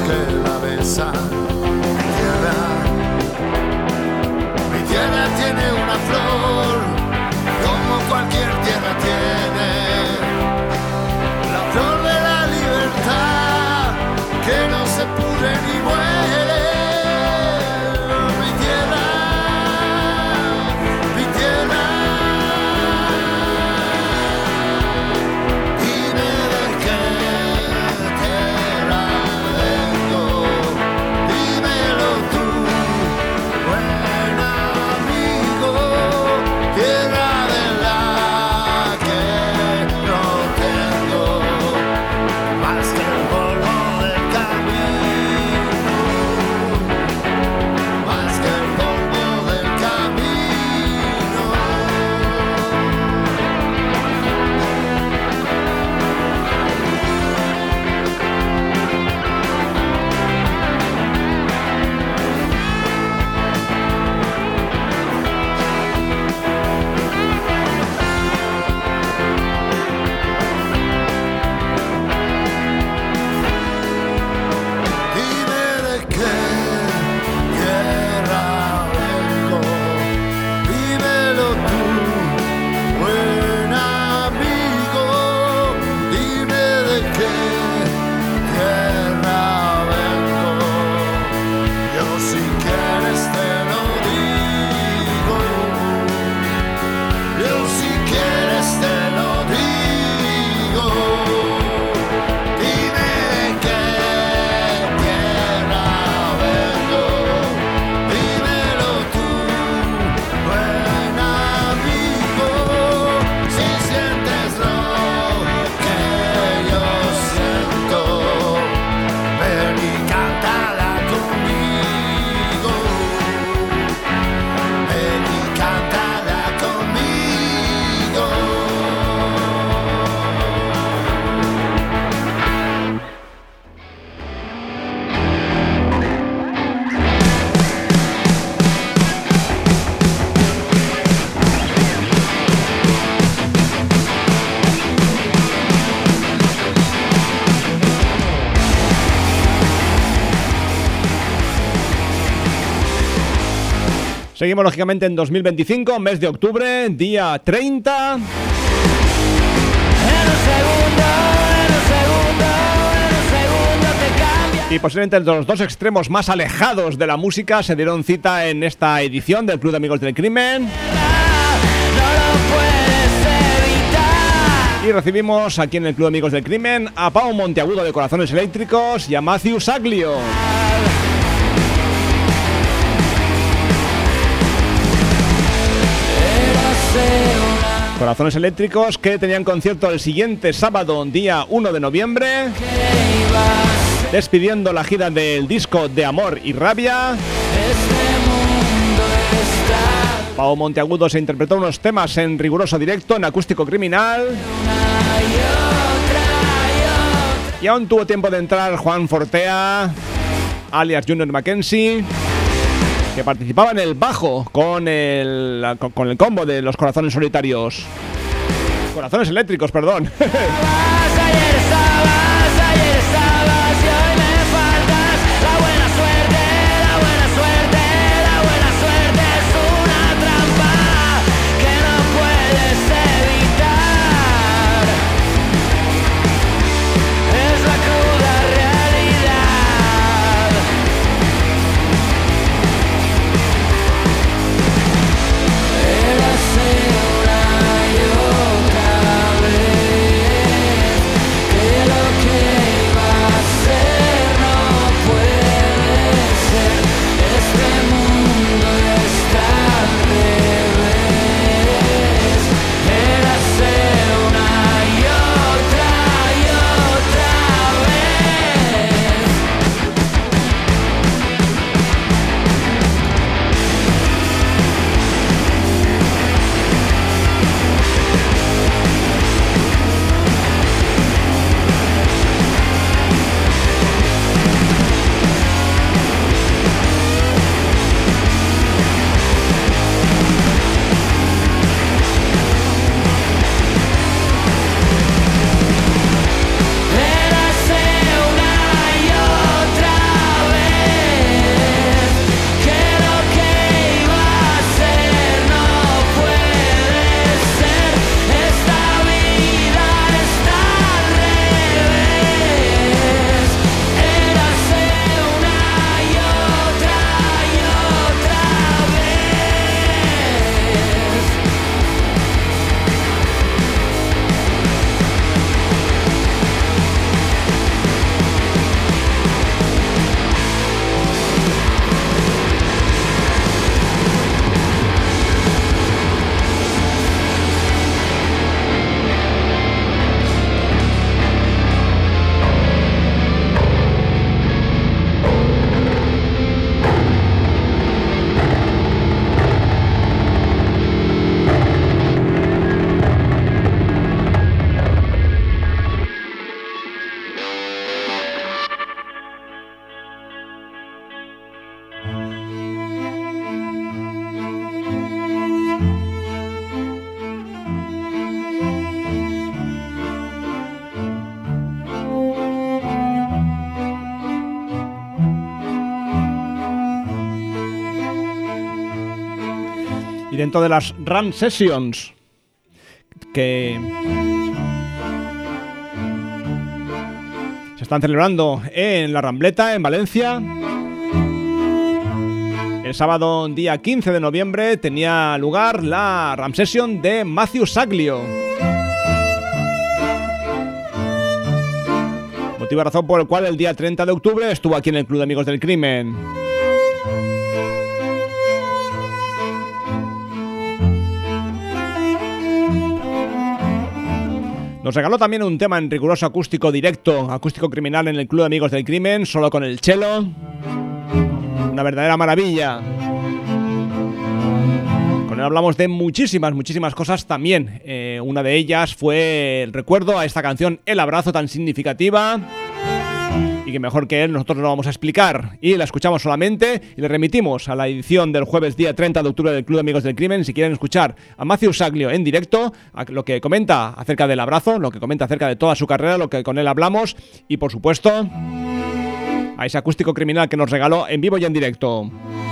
que la besa. Mi tierra tiene una flor, como cualquier tierra tiene, la flor de la libertad, que no se pudre ni muere. Mi tierra, mi tierra. Dime de qué tierra vengo, dímelo tú, buen amigo, tierra de la que no tengo más que el polvo del camino, más que el polvo del camino. Dime de qué tierra vengo, dímelo tú, buen amigo, dime de qué tierra vengo. Yo si quieres te lo digo, yo si quieres te lo digo. Dime de qué tierra vengo, dímelo tú, buen amigo, si sientes lo que yo siento, ven y cántala conmigo, ven y cántala conmigo. Seguimos lógicamente en 2025, mes de octubre, día 30. Y posiblemente los dos extremos más alejados de la música se dieron cita en esta edición del Club de Amigos del Crimen. Y recibimos aquí en el Club de Amigos del Crimen a Pau Monteagudo de Corazones Eléctricos y a Matthew Saglio. Corazones Eléctricos, que tenían concierto el siguiente sábado, día 1 de noviembre, despidiendo la gira del disco de Amor y Rabia. Pau Monteagudo se interpretó unos temas en riguroso directo, en acústico criminal. Y aún tuvo tiempo de entrar Juan Fortea, alias Junior Mackenzie, que participaba en el bajo con el combo de los Corazones Solitarios. Corazones Eléctricos, perdón. Y dentro de las Ram Sessions que se están celebrando en La Rambleta, en Valencia, el sábado día 15 de noviembre tenía lugar la Ram Session de Matthew Saglio. Motivo y razón por el cual el día 30 de octubre estuvo aquí en el Club de Amigos del Crimen. Nos regaló también un tema en riguroso acústico directo, acústico criminal en el Club de Amigos del Crimen, solo con el cello. Una verdadera maravilla. Con él hablamos de muchísimas cosas también. Una de ellas fue el recuerdo a esta canción El Abrazo, tan significativa, y que mejor que él nosotros lo vamos a explicar. Y la escuchamos solamente y le remitimos a la edición del jueves día 30 de octubre del Club de Amigos del Crimen si quieren escuchar a Matthew Saglio en directo, a lo que comenta acerca del abrazo, lo que comenta acerca de toda su carrera, lo que con él hablamos, y por supuesto a ese acústico criminal que nos regaló en vivo y en directo.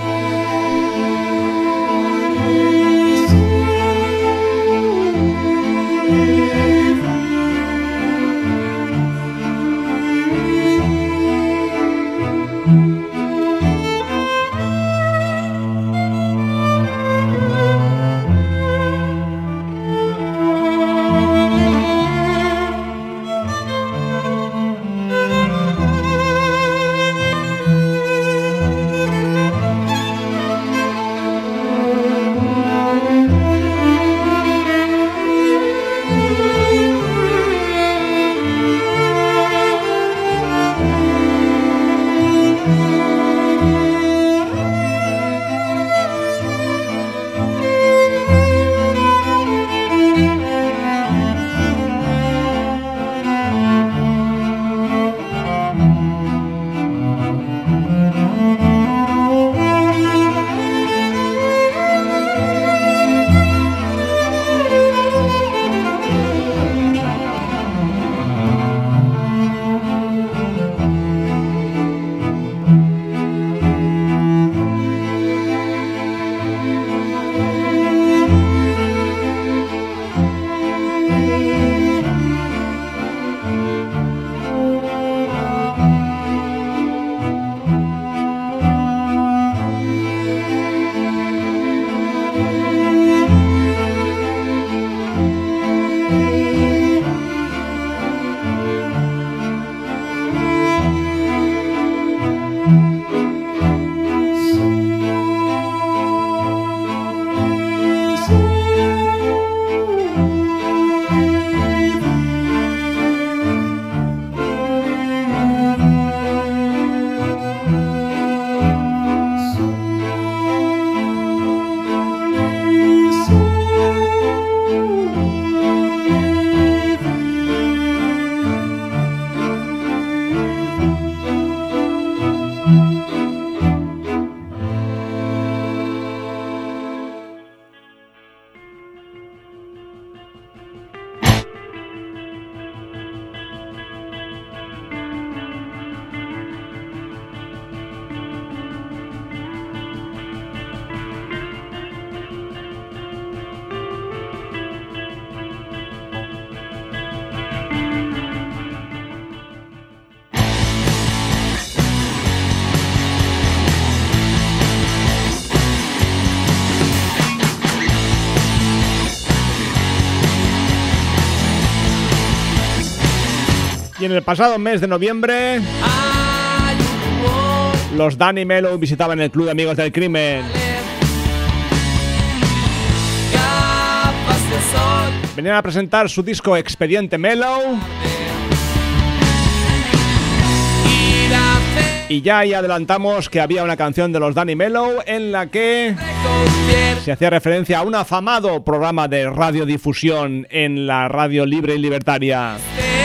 Y en el pasado mes de noviembre, los Danny Mellow visitaban el Club de Amigos del Crimen. Venían a presentar su disco Expediente Mellow. Y ya ahí adelantamos que había una canción de los Danny Mellow en la que se hacía referencia a un afamado programa de radiodifusión en la radio libre y libertaria.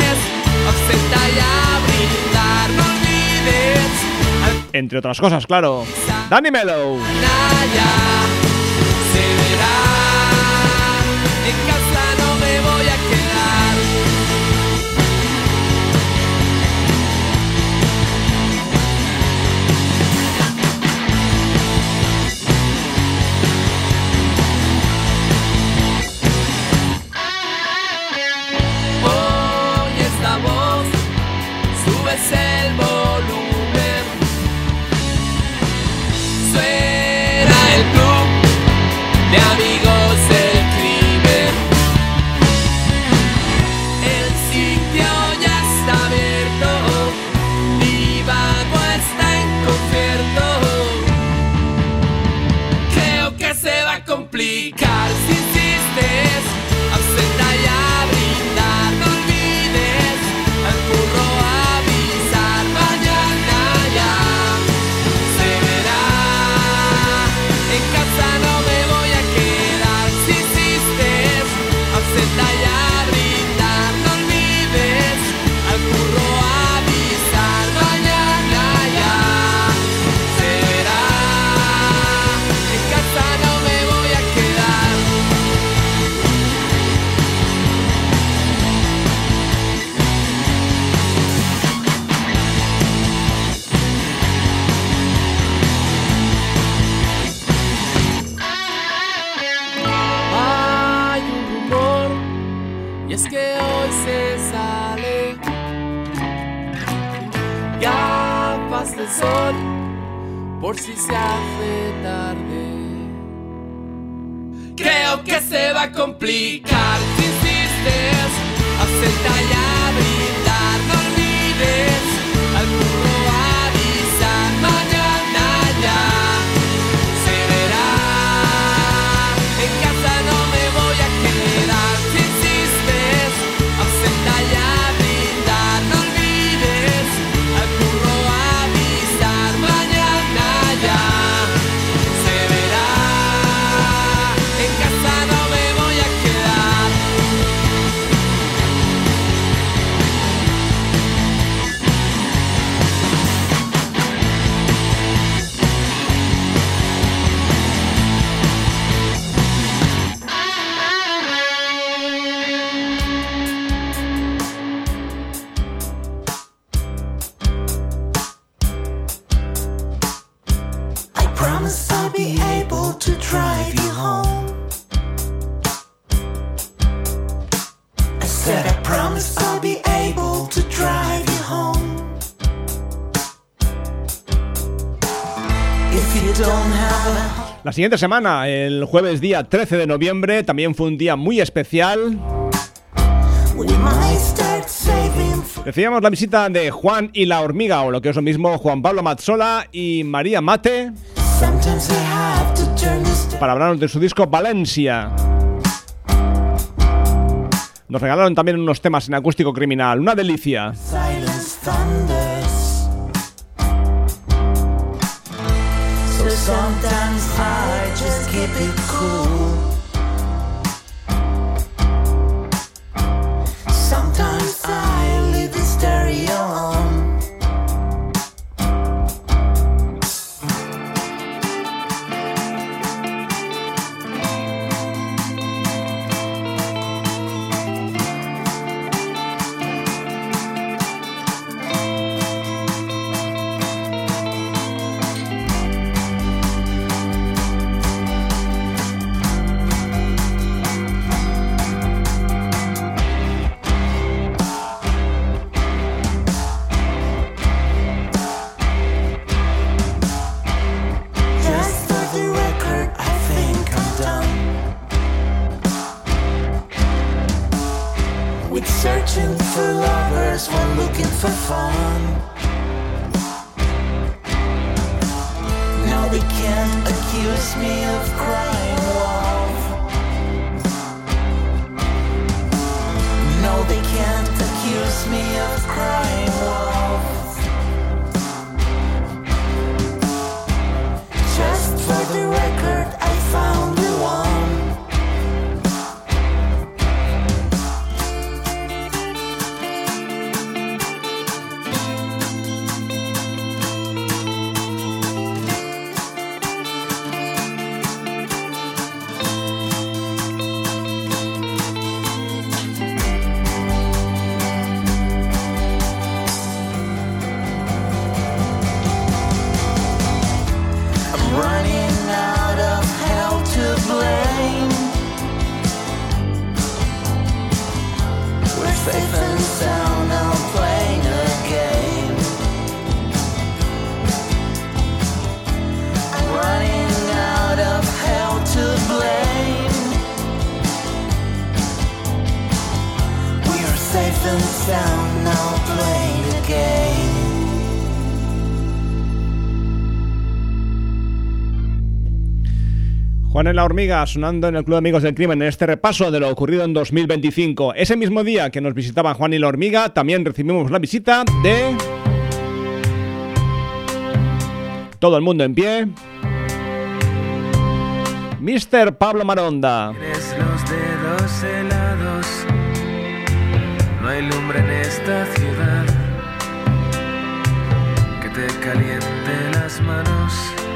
Entre otras cosas, claro. Danny Mellow. Y es que hoy se sale gafas de sol por si se hace tarde. Creo que se va a complicar si insistes. Ausenta ya, brindar, no olvides. Al burro avisar, mañana ya se verá. En casa no me voy a quedar si insistes. Ausenta ya, brindar, no olvides. Al burro avisar, mañana ya se verá. En casa no me voy a quedar. I promise I'll be able to drive you home. I said I promise I'll be able to drive you home. If you don't have a La siguiente semana, el jueves día 13 de noviembre, también fue un día muy especial. we might start saving for Recibíamos la visita de Juan y la Hormiga, o lo que es lo mismo, Juan Pablo Mazzola y María Mate, sometimes I have to turn this para hablarnos de su disco Valencia. Nos regalaron también unos temas en acústico criminal, una delicia. silence thunders. So sometimes I just keep it cool. Sometimes I leave the stereo on. Just for the record, I think I'm done with searching for lovers while looking for fun. No, they can't accuse me of crying love. No, they can't accuse me of crying love. Just for the record, I found the one. I'm running out of hell to blame. We're safe and sound now playing a game. I'm running out of hell to blame. We're safe and sound now playing a game. Juan y la Hormiga sonando en el Club de Amigos del Crimen en este repaso de lo ocurrido en 2025. Ese mismo día que nos visitaban Juan y la Hormiga, también recibimos la visita de Todo el mundo en pie, Mr. Pablo Maronda. Tienes los dedos helados, no hay lumbre en esta ciudad que te caliente las manos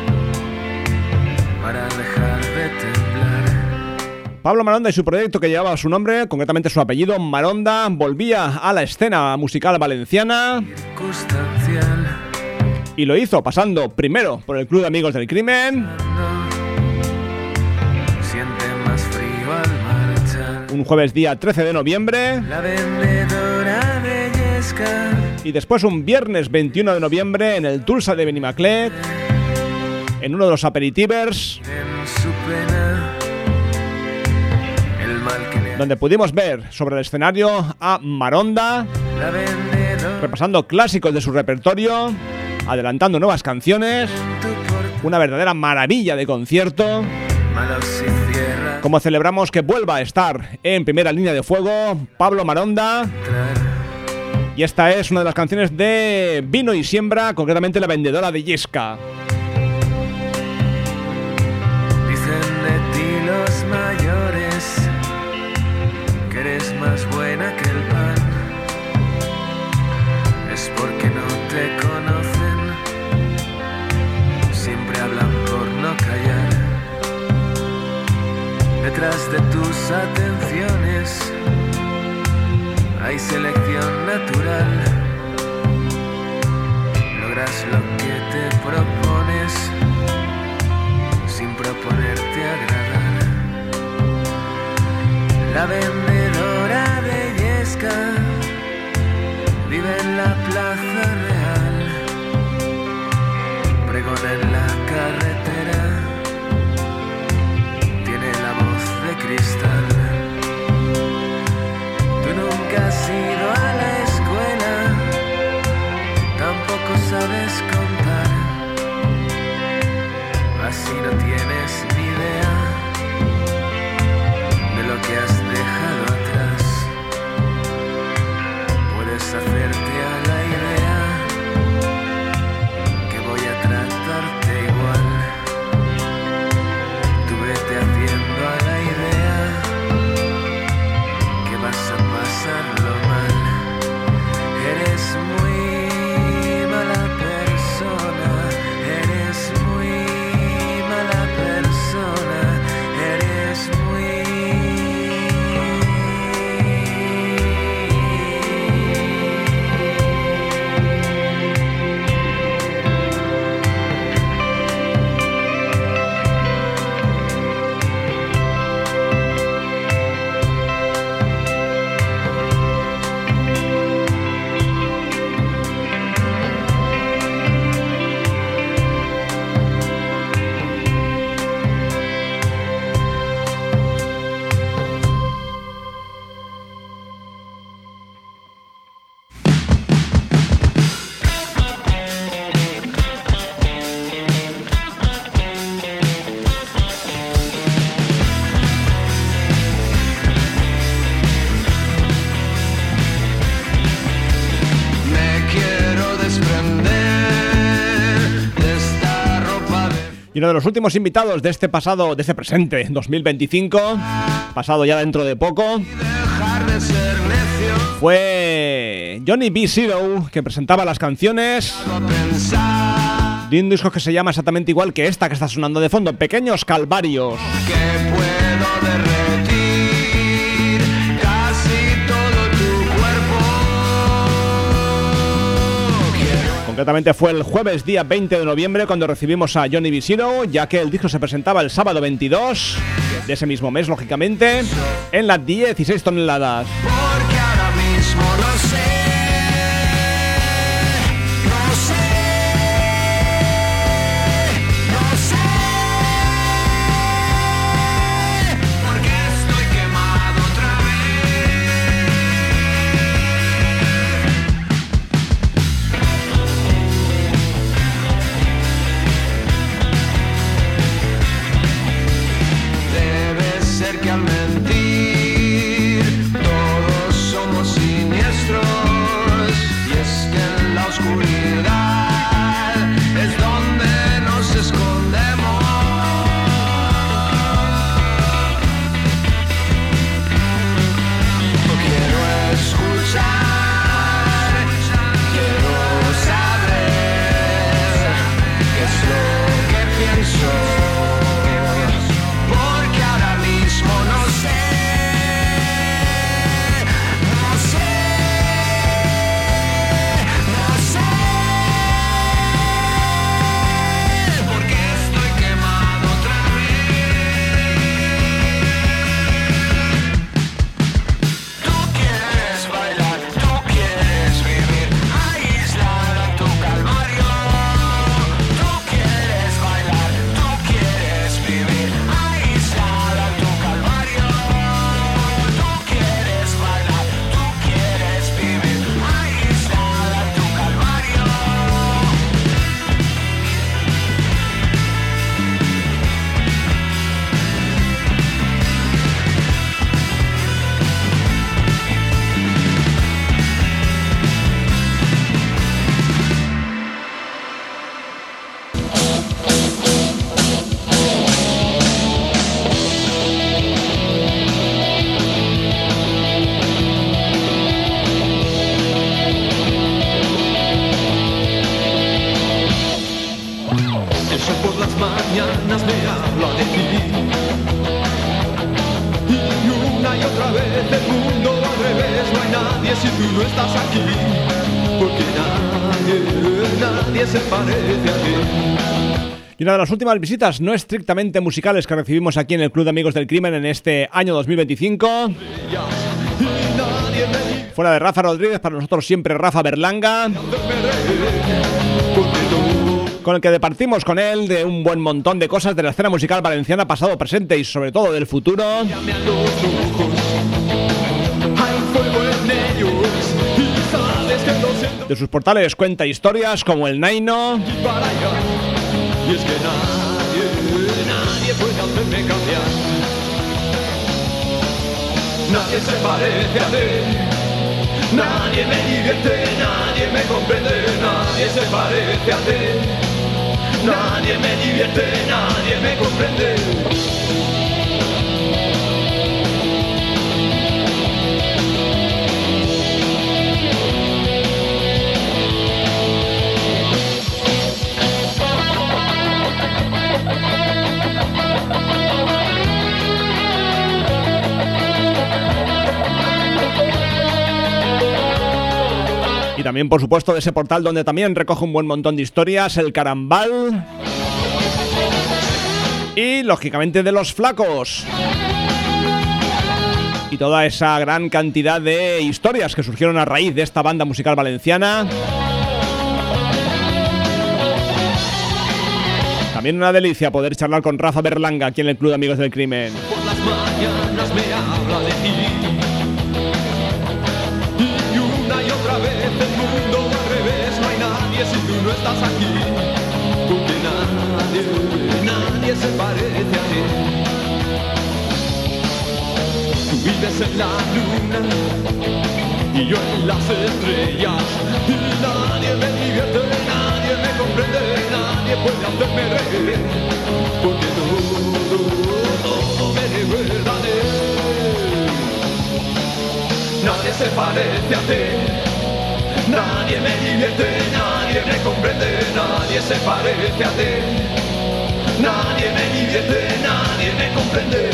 para dejar de temblar. Pablo Maronda y su proyecto que llevaba su nombre, concretamente su apellido, Maronda, volvía a la escena musical valenciana y lo hizo pasando primero por el Club de Amigos del Crimen, un jueves día 13 de noviembre. La vendedora de Yesca. Y después un viernes 21 de noviembre en el Tulsa de Benimaclet, en uno de los aperitivers, En su pena, el mal que le donde pudimos ver sobre el escenario a Maronda, la vendedora. repasando clásicos de su repertorio, adelantando nuevas canciones, una verdadera maravilla de concierto. Malos y cierra. Como celebramos que vuelva a estar en primera línea de fuego Pablo Maronda. Y esta es una de las canciones de Vino y Siembra, concretamente La vendedora de Yesca. Dicen de ti los mayores que eres más buena que el pan. Es porque no te conocen, siempre hablan por no callar. Detrás de tus atenciones hay selección natural. Logras lo que te propones sin proponerte agradar. La vendedora de Yesca vive en la plaza real, pregona en la carretera, tiene la voz de cristal. Tú nunca has ido a la escuela, tampoco sabes contar, así no tienes ni idea de lo que has dejado atrás. Puedes hacerte a la idea que voy a tratarte igual. Tú vete haciendo a la idea que vas a pasarlo mal. Eres muy mala persona, eres muy mala persona, eres muy... Y uno de los últimos invitados de este presente 2025, pasado ya dentro de poco, fue Johnny B. Zero, que presentaba las canciones de un disco que se llama exactamente igual que esta que está sonando de fondo, Pequeños Calvarios. Concretamente fue el jueves día 20 de noviembre cuando recibimos a Johnny B. Zero, ya que el disco se presentaba el sábado 22 de ese mismo mes, lógicamente, en las 16 toneladas. Porque ahora mismo no sé, no sé, no sé, porque estoy quemado otra vez. Debe ser que al mentir todos somos siniestros. parece el mundo al revés, no hay nadie si tú no estás aquí, porque nadie se parece a ti. Y una de las últimas visitas no estrictamente musicales que recibimos aquí en el Club de Amigos del Crimen en este año 2025. Fuera de Rafa Rodríguez, para nosotros siempre Rafa Berlanga, con el que departimos con él de un buen montón de cosas de la escena musical valenciana, pasado, presente y sobre todo del futuro. De sus portales cuenta historias como el Naino. Y es que nadie puede hacerme cambiar. Nadie se parece a ti. Nadie me divierte, nadie me comprende. Nadie se parece a ti. Nadie me divierte, nadie me comprende. Y también, por supuesto, de ese portal donde también recoge un buen montón de historias, el Carambal. Y, lógicamente, de Los Flacos. Y toda esa gran cantidad de historias que surgieron a raíz de esta banda musical valenciana. También una delicia poder charlar con Rafa Berlanga aquí en el Club de Amigos del Crimen. Por las mañanas me habla de ti. Y una y otra vez el mundo al revés, no hay nadie si tú no estás aquí. Porque nadie se parece a ti. Tú vives en la luna y yo en las estrellas. Y nadie me divierte, nadie me comprende, nadie puede hacerme reír. Porque todo me recuerda a ti. Nadie se parece a ti. Nadie me divierte, nadie me comprende, nadie se parece a ti. Nadie me divierte, nadie me comprende.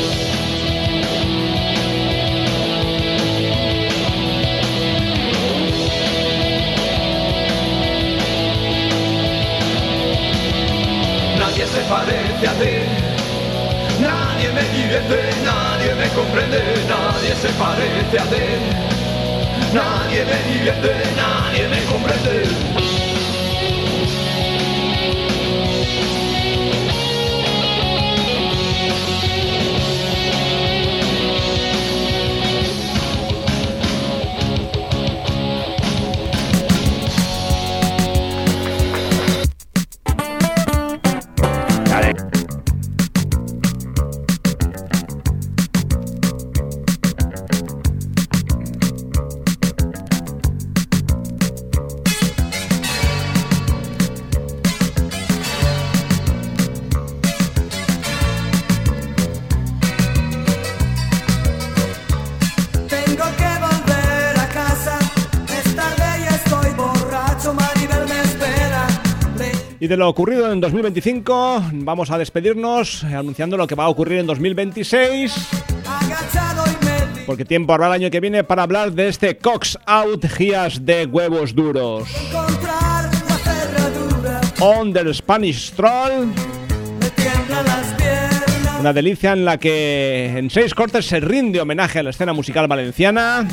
Nadie se parece a ti. Nadie me divierte, nadie me comprende, nadie se parece a ti. Nadie me divierte, nadie me comprende. Y de lo ocurrido en 2025 vamos a despedirnos anunciando lo que va a ocurrir en 2026, porque tiempo habrá el año que viene para hablar de este Cox Out Gias de Huevos Duros. On the Spanish Stroll, una delicia en la que en 6 cortes se rinde homenaje a la escena musical valenciana.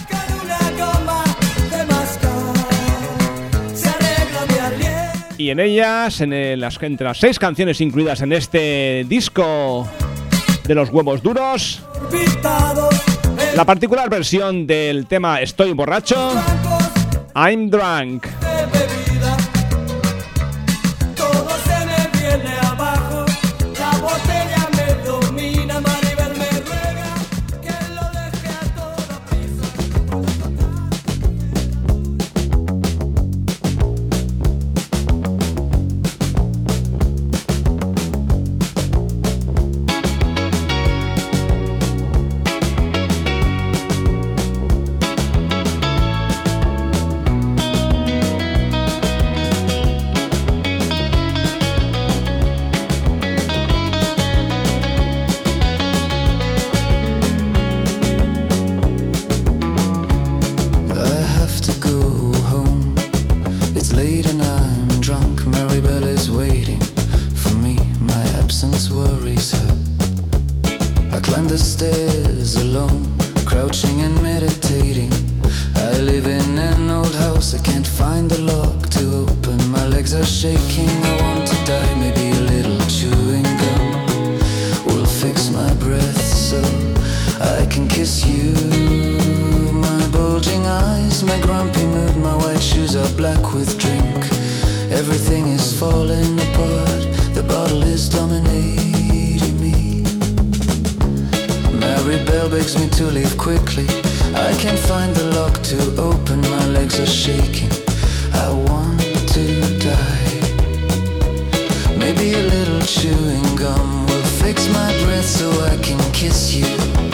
Y en ellas, entre las 6 canciones incluidas en este disco de los Huevos Duros, la particular versión del tema Estoy borracho, I'm Drunk. meditating. I live in an old house, I can't find the lock to open. My legs are shaking, I want to die. Maybe a little chewing gum will fix my breath so I can kiss you. My bulging eyes, my grumpy mood, my white shoes are black with drink. Everything is falling apart, the bottle is dominating me. Mary Bell begs me to leave quickly. I can't find the lock to open, my legs are shaking. I want to die. Maybe a little chewing gum will fix my breath so I can kiss you.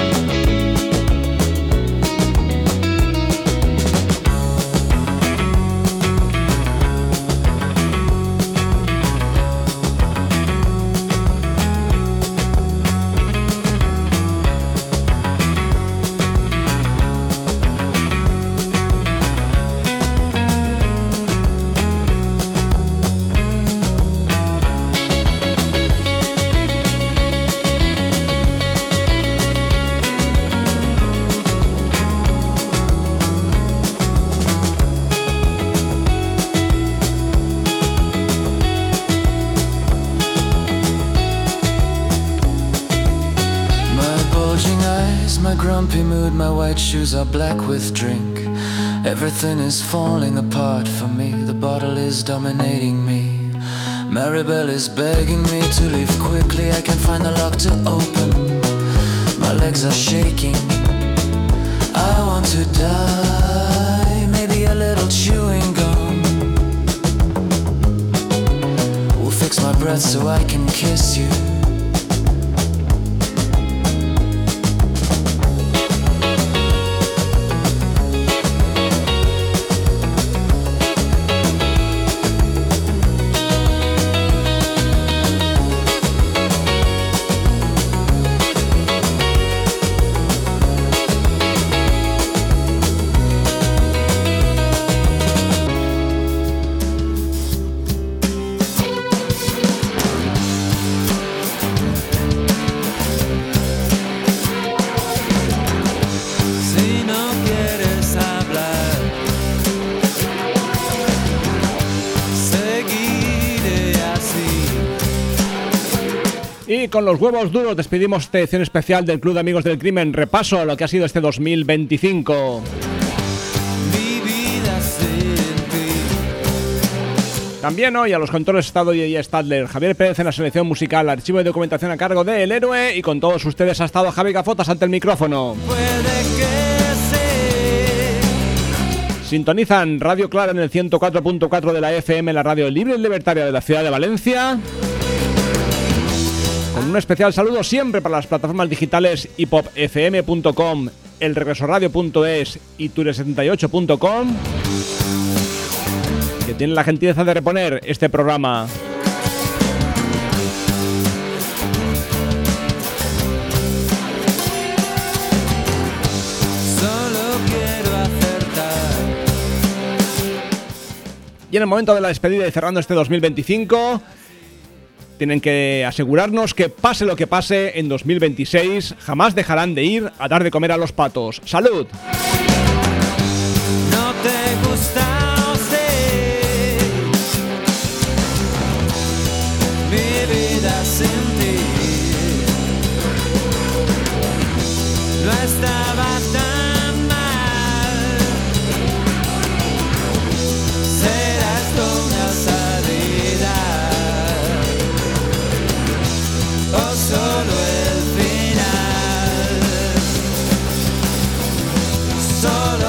My white shoes are black with drink. Everything is falling apart for me. The bottle is dominating me. Maribel is begging me to leave quickly. I can't find the lock to open. My legs are shaking. I want to die. Maybe a little chewing gum will fix my breath so I can kiss you. Y con los huevos duros despedimos esta edición especial del Club de Amigos del Crimen. Repaso a lo que ha sido este 2025. También hoy a los controles estado J.J. Stadler, Javier Pérez en la selección musical, archivo y documentación a cargo de El Héroe, y con todos ustedes ha estado Javi Gafotas ante el micrófono. Sintonizan Radio Clara en el 104.4 de la FM, la radio libre y libertaria de la ciudad de Valencia. Con un especial saludo siempre para las plataformas digitales hipopfm.com, elregresoradio.es y ture78.com, que tienen la gentileza de reponer este programa. Y en el momento de la despedida y cerrando este 2025, tienen que asegurarnos que pase lo que pase en 2026, jamás dejarán de ir a dar de comer a los patos. ¡Salud! No te gusta usted mi vida sin ti. No estaba tan mal. Serás tú una salida o solo el final. Solo